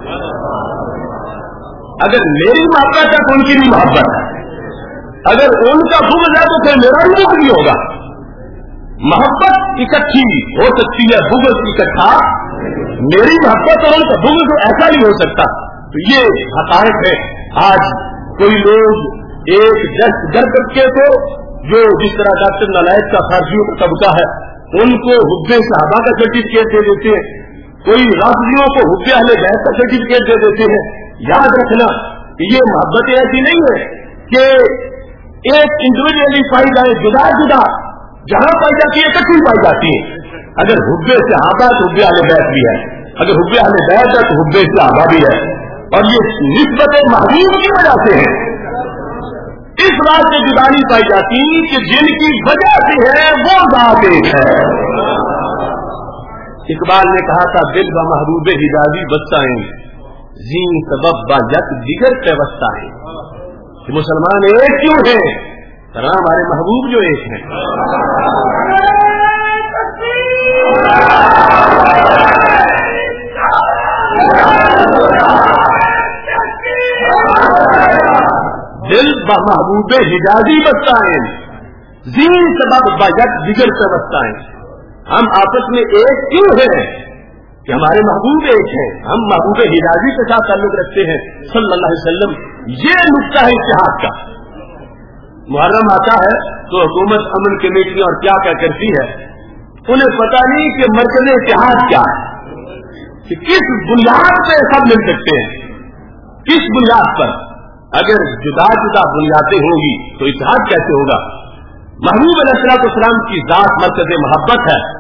अगर मेरी मोहब्बत है तो उनकी भी मोहब्बत है, अगर उनका बुग़्ज़ है तो फिर मेरा भी बुग़्ज़ नहीं होगा। मोहब्बत इकट्ठी हो सकती है, बुग़्ज़ इकट्ठा, मेरी मोहब्बत और उनका बुग़्ज़ ऐसा नहीं हो सकता। तो ये हक़ाइक़ है। आज कोई लोग एक दस्त गर करके तो जो जिस तरह डॉक्टर नालायक का फारसियों का तबका है उनको हुब्बे सहाबा का सर्टिफिकेट दे देते हैं, कोई राफजियों को हुब्बे अहले बैत का सर्टिफिकेट दे देते हैं। याद रखना ये मोहब्बत ऐसी नहीं है कि एक इंडिविजुअली पाई जाए, जुदा जुदा जहां पाई जाती है इकट्ठी पाई जाती है। अगर हुब्बे सहाबा तो हुब्बे अहले बैत भी है, अगर हुब्बे अहले बैत है तो हुब्बे सहाबा भी है, और ये निस्बत महबूब की वजह से है। इस बात से जुदा नहीं पाई जाती कि जिनकी वजह से है वो बात एक है। इकबाल ने कहा था दिल व महबूबे हिजाजी बस्ताएं जीन सबब व यक दिगर पैवस्ताएं, कि मुसलमान एक क्यों है, तरह हमारे महबूब जो एक हैं। दिल व महबूबे हिजाजी बस्ताएं जीन सबब व यक दिगर पैवस्ताएं, हम आपस में एक क्यों हैं कि हमारे महबूब एक हैं, हम महबूब हिजाजी के साथ ताल्लुक रखते हैं सल्लल्लाहु अलैहि वसल्लम। ये नुक्ता है इत्तेहाद का। मुहर्रम आता है तो हुकूमत अमन कमेटी और क्या क्या करती है, उन्हें पता नहीं कि मरकज़ इत्तेहाद क्या है, कि किस बुनियाद पर सब मिल सकते हैं, किस बुनियाद पर। अगर जुदा जुदा बुनियादें होंगी तो इत्तेहाद कैसे होगा। महबूब अलैहिस्सलाम की जात मरकज़ मोहब्बत है,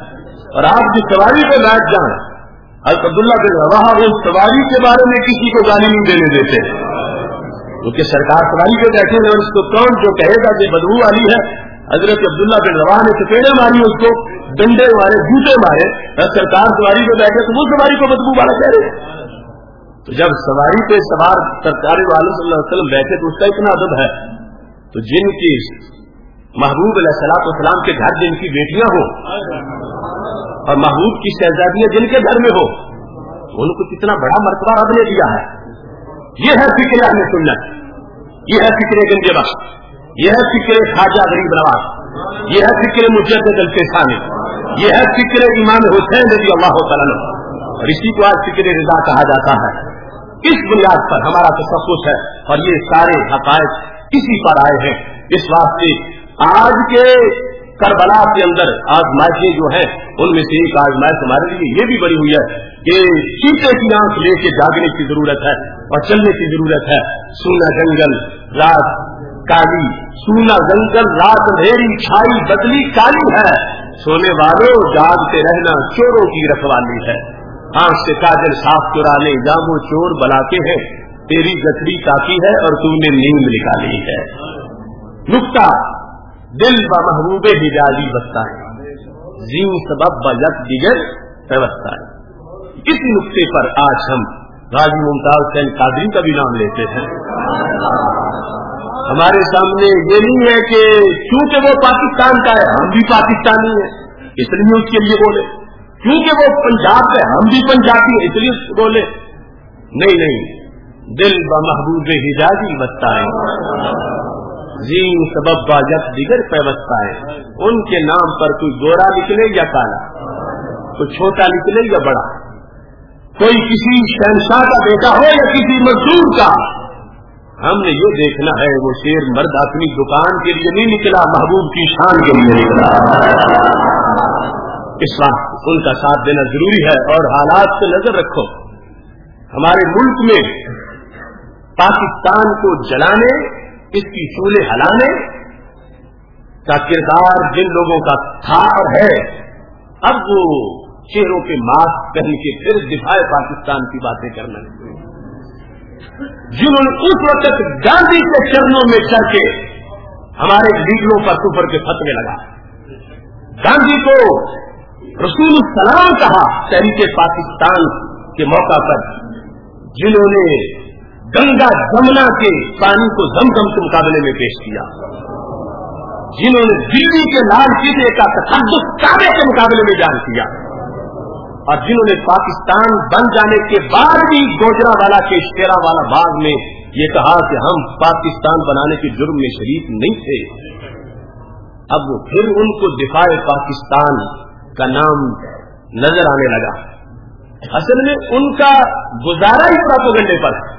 और आप जिस सवारी पे बैठ जाएं, हज़रत अब्दुल्ला बिन रवाहा उस सवारी के बारे में किसी को गाली नहीं देने देते, क्योंकि सरकार सवारी पे बैठे हैं और उसको कौन जो कहेगा कि बदबू वाली है। हजरत अब्दुल्ला बिन रवाहा ने चपेड़े मारी, उसको डंडे मारे, जूते मारे, सरकार सवारी पे बैठे तो वो सवारी को बदबू वाला कह रहे। तो जब सवारी पे सवार सरकार वाले सल्लल्लाहु अलैहि वसल्लम बैठे तो उसका इतना अदब है, तो जिनकी महबूब अलैहिस्सलाम के घर जिनकी बेटियां हो और महबूब की शहजादियां जिनके घर में हो, उनको कितना बड़ा मर्तबा रब ने दिया है। ये है फिक्र अहले सुन्नत, ये है फिक्र गंजे बख्श, ये है फिक्र ख्वाजा गरीब नवाज, ये है फिक्र मुजद्दिद अल-फ़िसानी, ये है फिक्र इमाम हुसैन रज़ी अल्लाह तआला अन्हु, और इसी को आज फिक्र रिज़ा कहा जाता है। इस बुनियाद पर हमारा तसव्वुफ़ है और ये सारे हक़ाइक़ इसी पर आए हैं। इस वास्ते आज के करबला के अंदर आजमाइशें जो है उनमें से एक आजमाइश हमारे लिए ये भी बड़ी हुई है कि चीते की आंख लेके जागने की जरूरत है और चलने की जरूरत है। सूना जंगल रात काली, सूना जंगल रात अंधेरी, छाई बदली काली है, सोने वालों जागते रहना चोरों की रखवाली है। आंख से काजल साफ चुराने जामो चोर बलाते हैं, तेरी गठरी ताकी है और तूने नींद निकाली है। नुक्ता दिल व महबूबे हिजाजी बसता है, जीव सबब व यक दिगर व्यवस्था है। इस नुक्ते पर आज हम गाजी मुमताज हुसैन कादरी का भी नाम लेते हैं। हमारे सामने ये नहीं है कि क्योंकि वो पाकिस्तान का है हम भी पाकिस्तानी हैं इसलिए उसके लिए बोले, क्योंकि वो पंजाब का है हम भी पंजाबी है इसलिए बोले, नहीं नहीं, दिल व महबूबे हिजाजी बसता है, जीन सबब बाजत दिगर पैवस्ता है। उनके नाम पर कोई गोरा निकले या काला, कोई छोटा निकले या बड़ा, कोई किसी शहंशाह का बेटा हो या किसी मजदूर का, हमने ये देखना है वो शेर मर्द अपनी दुकान के लिए नहीं निकला, महबूब की शान के लिए निकला। इस वक्त उनका साथ देना जरूरी है और हालात से नजर रखो। हमारे मुल्क में पाकिस्तान को जलाने, इसकी शूले हलाने का किरदार जिन लोगों का था और है, अब वो चेहरों के मास्क पहन के फिर दिफाए पाकिस्तान की बातें करना, जिन्होंने उस वक्त गांधी के चरणों में चढ़ के हमारे लीडरों पर कुफर के फतवे लगा, गांधी को रसूल सलाम कहा तहरीक पाकिस्तान के मौका पर, जिन्होंने गंगा जमुना के पानी को जमजम के मुकाबले में पेश किया, जिन्होंने दिल्ली के लाल किले का तशद्दुद काबे के मुकाबले में जान किया, और जिन्होंने पाकिस्तान बन जाने के बाद भी गोजरावाला के शेरावाला बाग में ये कहा कि हम पाकिस्तान बनाने के जुर्म में शरीक नहीं थे, अब वो फिर उनको दिफाए पाकिस्तान का नाम नजर आने लगा। असल में उनका गुजारा ही प्रोपेगेंडे पर है।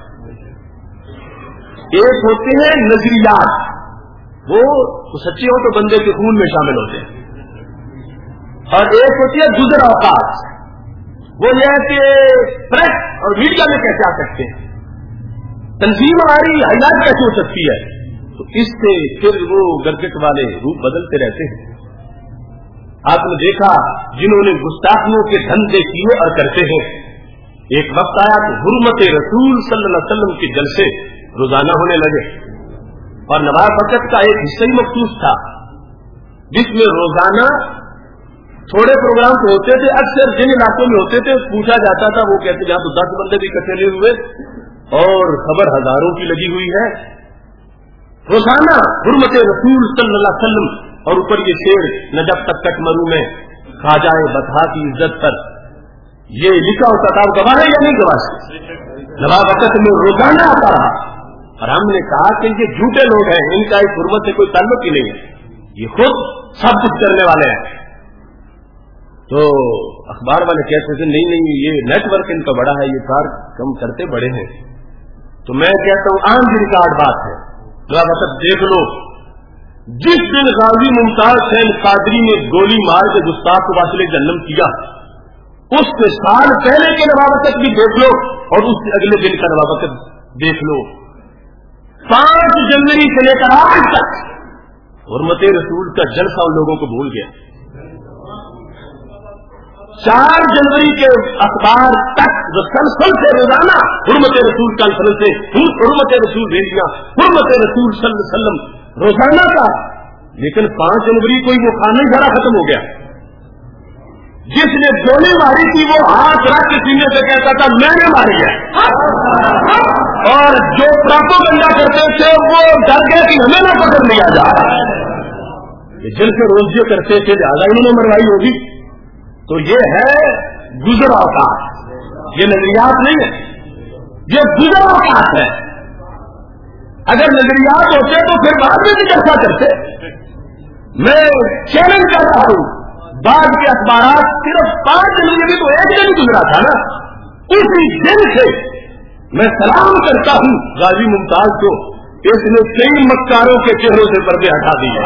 एक होते हैं नजरियात, वो सच्चे हो तो बंदे के खून में शामिल होते हैं, और एक होती है गुजर औकात, वो ये है कि प्रेस और मीडिया में कैसे आ सकते हैं, तंजीम हमारी हाईलाइट कैसे हो सकती है, तो इससे फिर वो गरगट वाले रूप बदलते रहते हैं। आपने देखा जिन्होंने गुस्ताखियों के धंधे किए और करते हैं, एक वक्त आया कि हुर्मत रसूल सल्लल्लाहु अलैहि वसल्लम के जलसे रोजाना होने लगे, और नवाब वक़्त का एक हिस्सा ही मखसूस था जिसमें रोजाना थोड़े प्रोग्राम तो होते थे। अक्सर जिन इलाकों में होते थे पूछा जाता था, वो कहते जहां तो 10 बंदे भी इकट्ठे नहीं हुए और खबर हजारों की लगी हुई है, रोजाना हुर्मत रसूल सल्लल्लाहु अलैहि वसल्लम, और ऊपर ये शेर न जब तक कट मरू में ख्वाजा बतहा की इज्जत पर, ये लिखा होता था। गवाह है या नहीं गवाह? नवाब वक़्त में रोजाना आता रहा, और हमने कहा कि ये झूठे लोग हैं, इनका इस हुर्मत से कोई ताल्लुक ही नहीं है, ये खुद सब कुछ करने वाले हैं। तो अखबार वाले कहते थे नहीं नहीं, ये नेटवर्क इनका बड़ा है, ये कार कम करते बड़े हैं। तो मैं कहता हूं आम रिकॉर्ड बात है, जरा वक्त देख लो, जिस दिन गाजी मुमताज हुसैन कादरी ने गोली मार के गुस्ताख को वासिले जन्नम किया, उससे साल पहले के नवाबत भी देख लो और उससे अगले दिन का नवाबत देख लो। 5 जनवरी से लेकर आज तक हुर्मत रसूल का जलसा उन लोगों को भूल गया। 4 जनवरी के अखबार तक जो सलसल से रोजाना हुर्मत रसूल कॉन्फ्रेंस से हुर्मत रसूल रेलियां हुर्मत रसूल सल्लल्लाहु अलैहि वसल्लम रोजाना का, लेकिन 5 जनवरी को ही वो खाना ही सारा खत्म हो गया। जिसने गोली मारी थी वो हाथ रख के सीने से कहता था मैंने मारी है, और जो प्रोपेगेंडा करते थे वो डर गए कि हमें ना पकड़ लिया जाए। जिनसे रोज ये करते थे ज्यादा इन्होंने मरवाई होगी। तो ये है गुजर औकात, ये नजरियात नहीं है, ये गुजर औकात है। अगर नजरियात होते तो फिर बाद में भी चर्चा करते। मैं चैलेंज कर रहा हूं, बाद के अखबार सिर्फ 5 जनवरी तो एक दिन गुजरा था ना, उसी दिन से मैं सलाम करता हूं गाजी मुमताज को, इसने कई मक्कारों के चेहरों से पर्दे हटा दिए।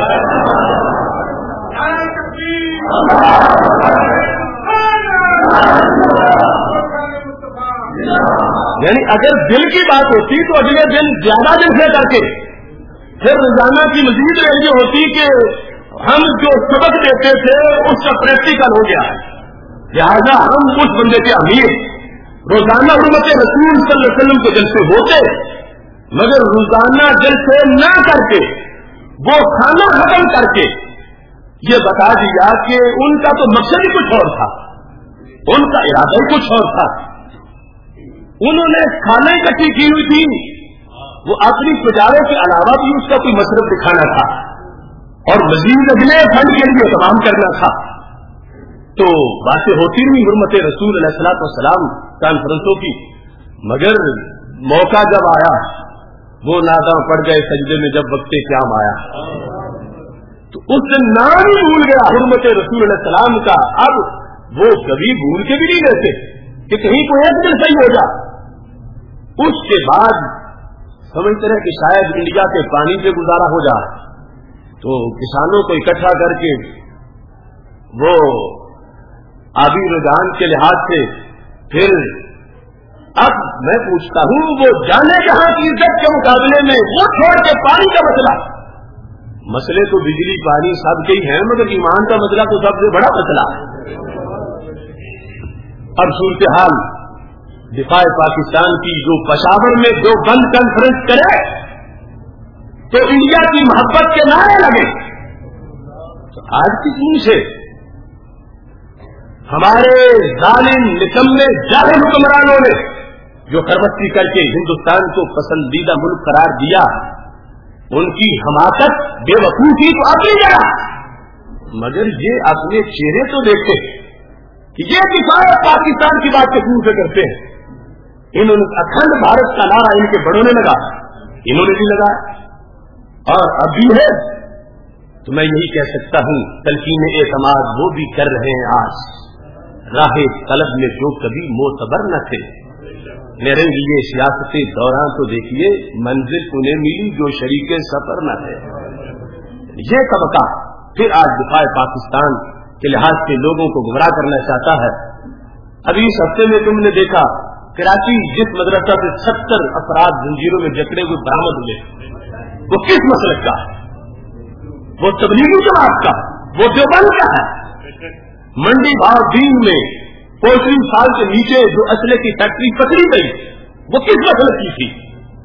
यानी अगर दिल की बात होती तो अगले दिन ज्यादा दिन से करके फिर रोजाना की मजीद रेडियो होती कि हम जो सबक देते थे उसका प्रैक्टिकल हो गया है, लिहाजा हम उस बंदे के अमीर। रोजाना हुर्मत रसूल सल्लल्लाहु अलैहि वसल्लम के जलसे होते, मगर रोजाना जलसे न करके वो खाना खत्म करके ये बता दिया कि उनका तो मकसद ही कुछ और था, उनका इरादा ही कुछ और था। उन्होंने खाना इकट्ठी की हुई थी, वो अपनी पुजारों के अलावा भी उसका कोई मसरफ दिखाना था और मजीद अगले फंड के लिए तमाम करना था। तो बातें होती रही हुर्मत रसूल अलैहिस्सलातु वस्सलाम कॉन्फ्रेंसों की, मगर मौका जब आया वो नादां पड़ गए सजदे में जब वक्ते क़याम आया। तो उस दिन नाम ही भूल गया हुर्मत रसूल अलैहिस्सलाम का। अब वो कभी भूल के भी नहीं रहते कि कहीं कोई एक दिन सही हो जाए। उसके बाद समझते रहे कि शायद इंडिया के पानी से गुजारा हो जाए, तो किसानों को इकट्ठा करके वो आबी रुझान के लिहाज से फिर अब मैं पूछता हूं वो जाने जहां की इज्जत के मुकाबले में वो छोड़ के पानी का मसले तो बिजली पानी सब के ही है, मगर ईमान का मसला तो सबसे बड़ा मसला है। अब सूरत हाल दिफाए पाकिस्तान की जो पेशावर में जो बंद कॉन्फ्रेंस करे तो इंडिया की मोहब्बत के नारे लगे, तो आज की दिन से हमारे जालिम निकम्मे जाहिल हुक्मरानों ने जो खरबस्ती करके हिंदुस्तान को पसंदीदा मुल्क करार दिया, उनकी हमाकत बेवकूफी तो अपनी जगह, मगर ये अपने चेहरे तो देखते कि ये दिफाए पाकिस्तान की बात कसूर से करते हैं। इन्होंने अखंड भारत का नारा इनके बड़ों ने लगा, इन्होंने भी लगाया और अब भी है। तो मैं यही कह सकता हूं तलकीन एतमाद वो भी कर रहे हैं आज, राहे तलब में जो कभी मोतबर न थे। मेरे लिए सियासती दौरान तो देखिए मंजिल उन्हें मिली जो शरीके सफर न थे। ये तबका फिर आज दिफाए पाकिस्तान के लिहाज से लोगों को गुमराह करना चाहता है। अभी इस हफ्ते में तुमने देखा कराची जिस मदरसा से 70 अफराद जंजीरों में जकड़े हुए बरामद हुए, वो किस मसलक का है? वो तबलीगी जमात का, वो देवबंद का है। मंडी भाव दीन में पोल्ट्री फार्म के नीचे जो असले की फैक्ट्री पकड़ी गई, वो किस मसलक की थी?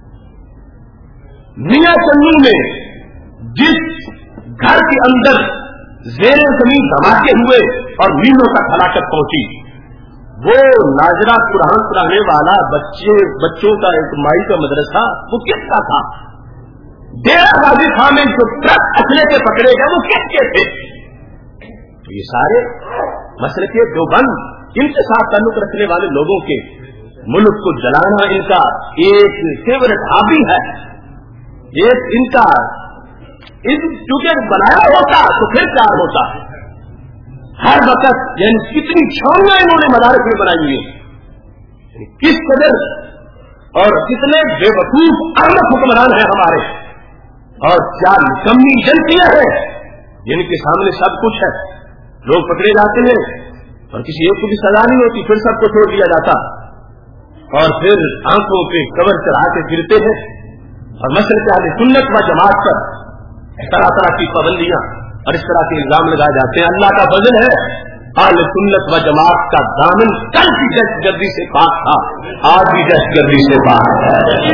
मियां चन्नू में जिस घर के अंदर जेर जमीन धमाके हुए और मीलों तक हलाकत पहुंची, वो नाजरा कुरान पढ़ाने वाला बच्चों का एक माई का मदरसा, वो किसका था? डेरा गाजी खान में जो ट्रक असले के पकड़े गए वो किसके थे? तो ये सारे मसले के जो बंद इनके साथ ताल्लुक रखने वाले लोगों के मुल्क को जलाना इनका एक फेवरेट हॉबी है। एक इनका चूंकि बनाया होता तो फिर प्यार होता है। हर वक्त यानी कितनी छावनियां इन्होंने मदारस में बनाई हुई है, किस कदर और कितने बेवकूफ अहमद हुक्मरान हैं हमारे, और क्या निकम्मी जनतियां हैं जिनके सामने सब कुछ है। लोग पकड़े जाते हैं और किसी एक को भी सजा नहीं होती, फिर सबको छोड़ दिया जाता और फिर आंखों पे कवर चढ़ा के फिरते हैं। और मसले के आगे सुन्नत व जमात पर तरह तरह की पाबंदियां और इस तरह के इल्जाम लगाए जाते हैं। अल्लाह का फजल है اہل سنت و جماعت کا دامن کل بھی دہشت گردی سے پاک تھا، آج بھی دہشت گردی سے پاک ہے۔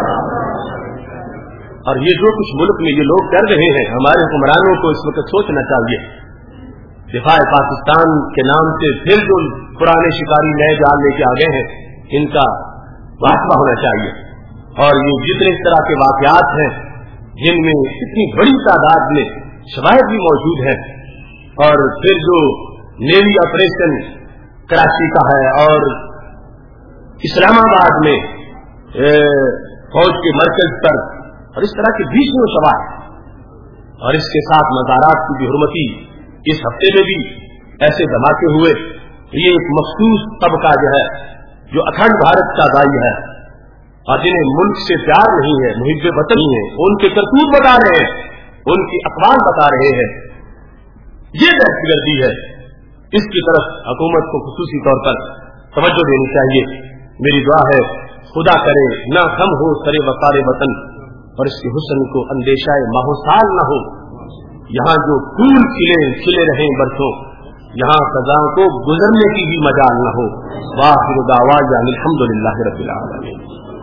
اور یہ جو کچھ ملک میں یہ لوگ کر رہے ہیں، ہمارے حکمرانوں کو اس وقت سوچنا چاہیے، دفاع پاکستان کے نام سے پھر جو پرانے شکاری نئے جال لے کے آگے ہیں، ان کا محاسبہ ہونا چاہیے۔ اور یہ جتنے اس طرح کے واقعات ہیں جن میں اتنی بڑی تعداد میں شواہد بھی موجود ہیں، اور پھر جو نیوی آپریشن کراچی کا ہے اور اسلام آباد میں فوج کے مرکز پر، اور اس طرح کے 20 شواہد، اور اس کے ساتھ مزارات کی بھی حرمتی، اس ہفتے میں بھی ایسے دھماکے ہوئے۔ یہ ایک مخصوص طبقہ جو اکھنڈ بھارت کا دائی ہے اور جنہیں ملک سے پیار نہیں ہے، محب وطن نہیں ہے، ان کے کرتوت بتا رہے ہیں، ان کی اقوال بتا رہے ہیں، یہ دہشت گردی ہے۔ اس کی طرف حکومت کو خصوصی طور پر توجہ دینی چاہیے۔ میری دعا ہے خدا کرے نہ غم ہو سرے وقار وطن، اور اس کے حسن کو اندیشہ ماحوسال نہ ہو۔ یہاں جو پھول کھلے رہیں برسوں، یہاں خزاں کو گزرنے کی بھی مجال نہ ہو۔ وآخر دعوانا الحمدللہ رب العالمین۔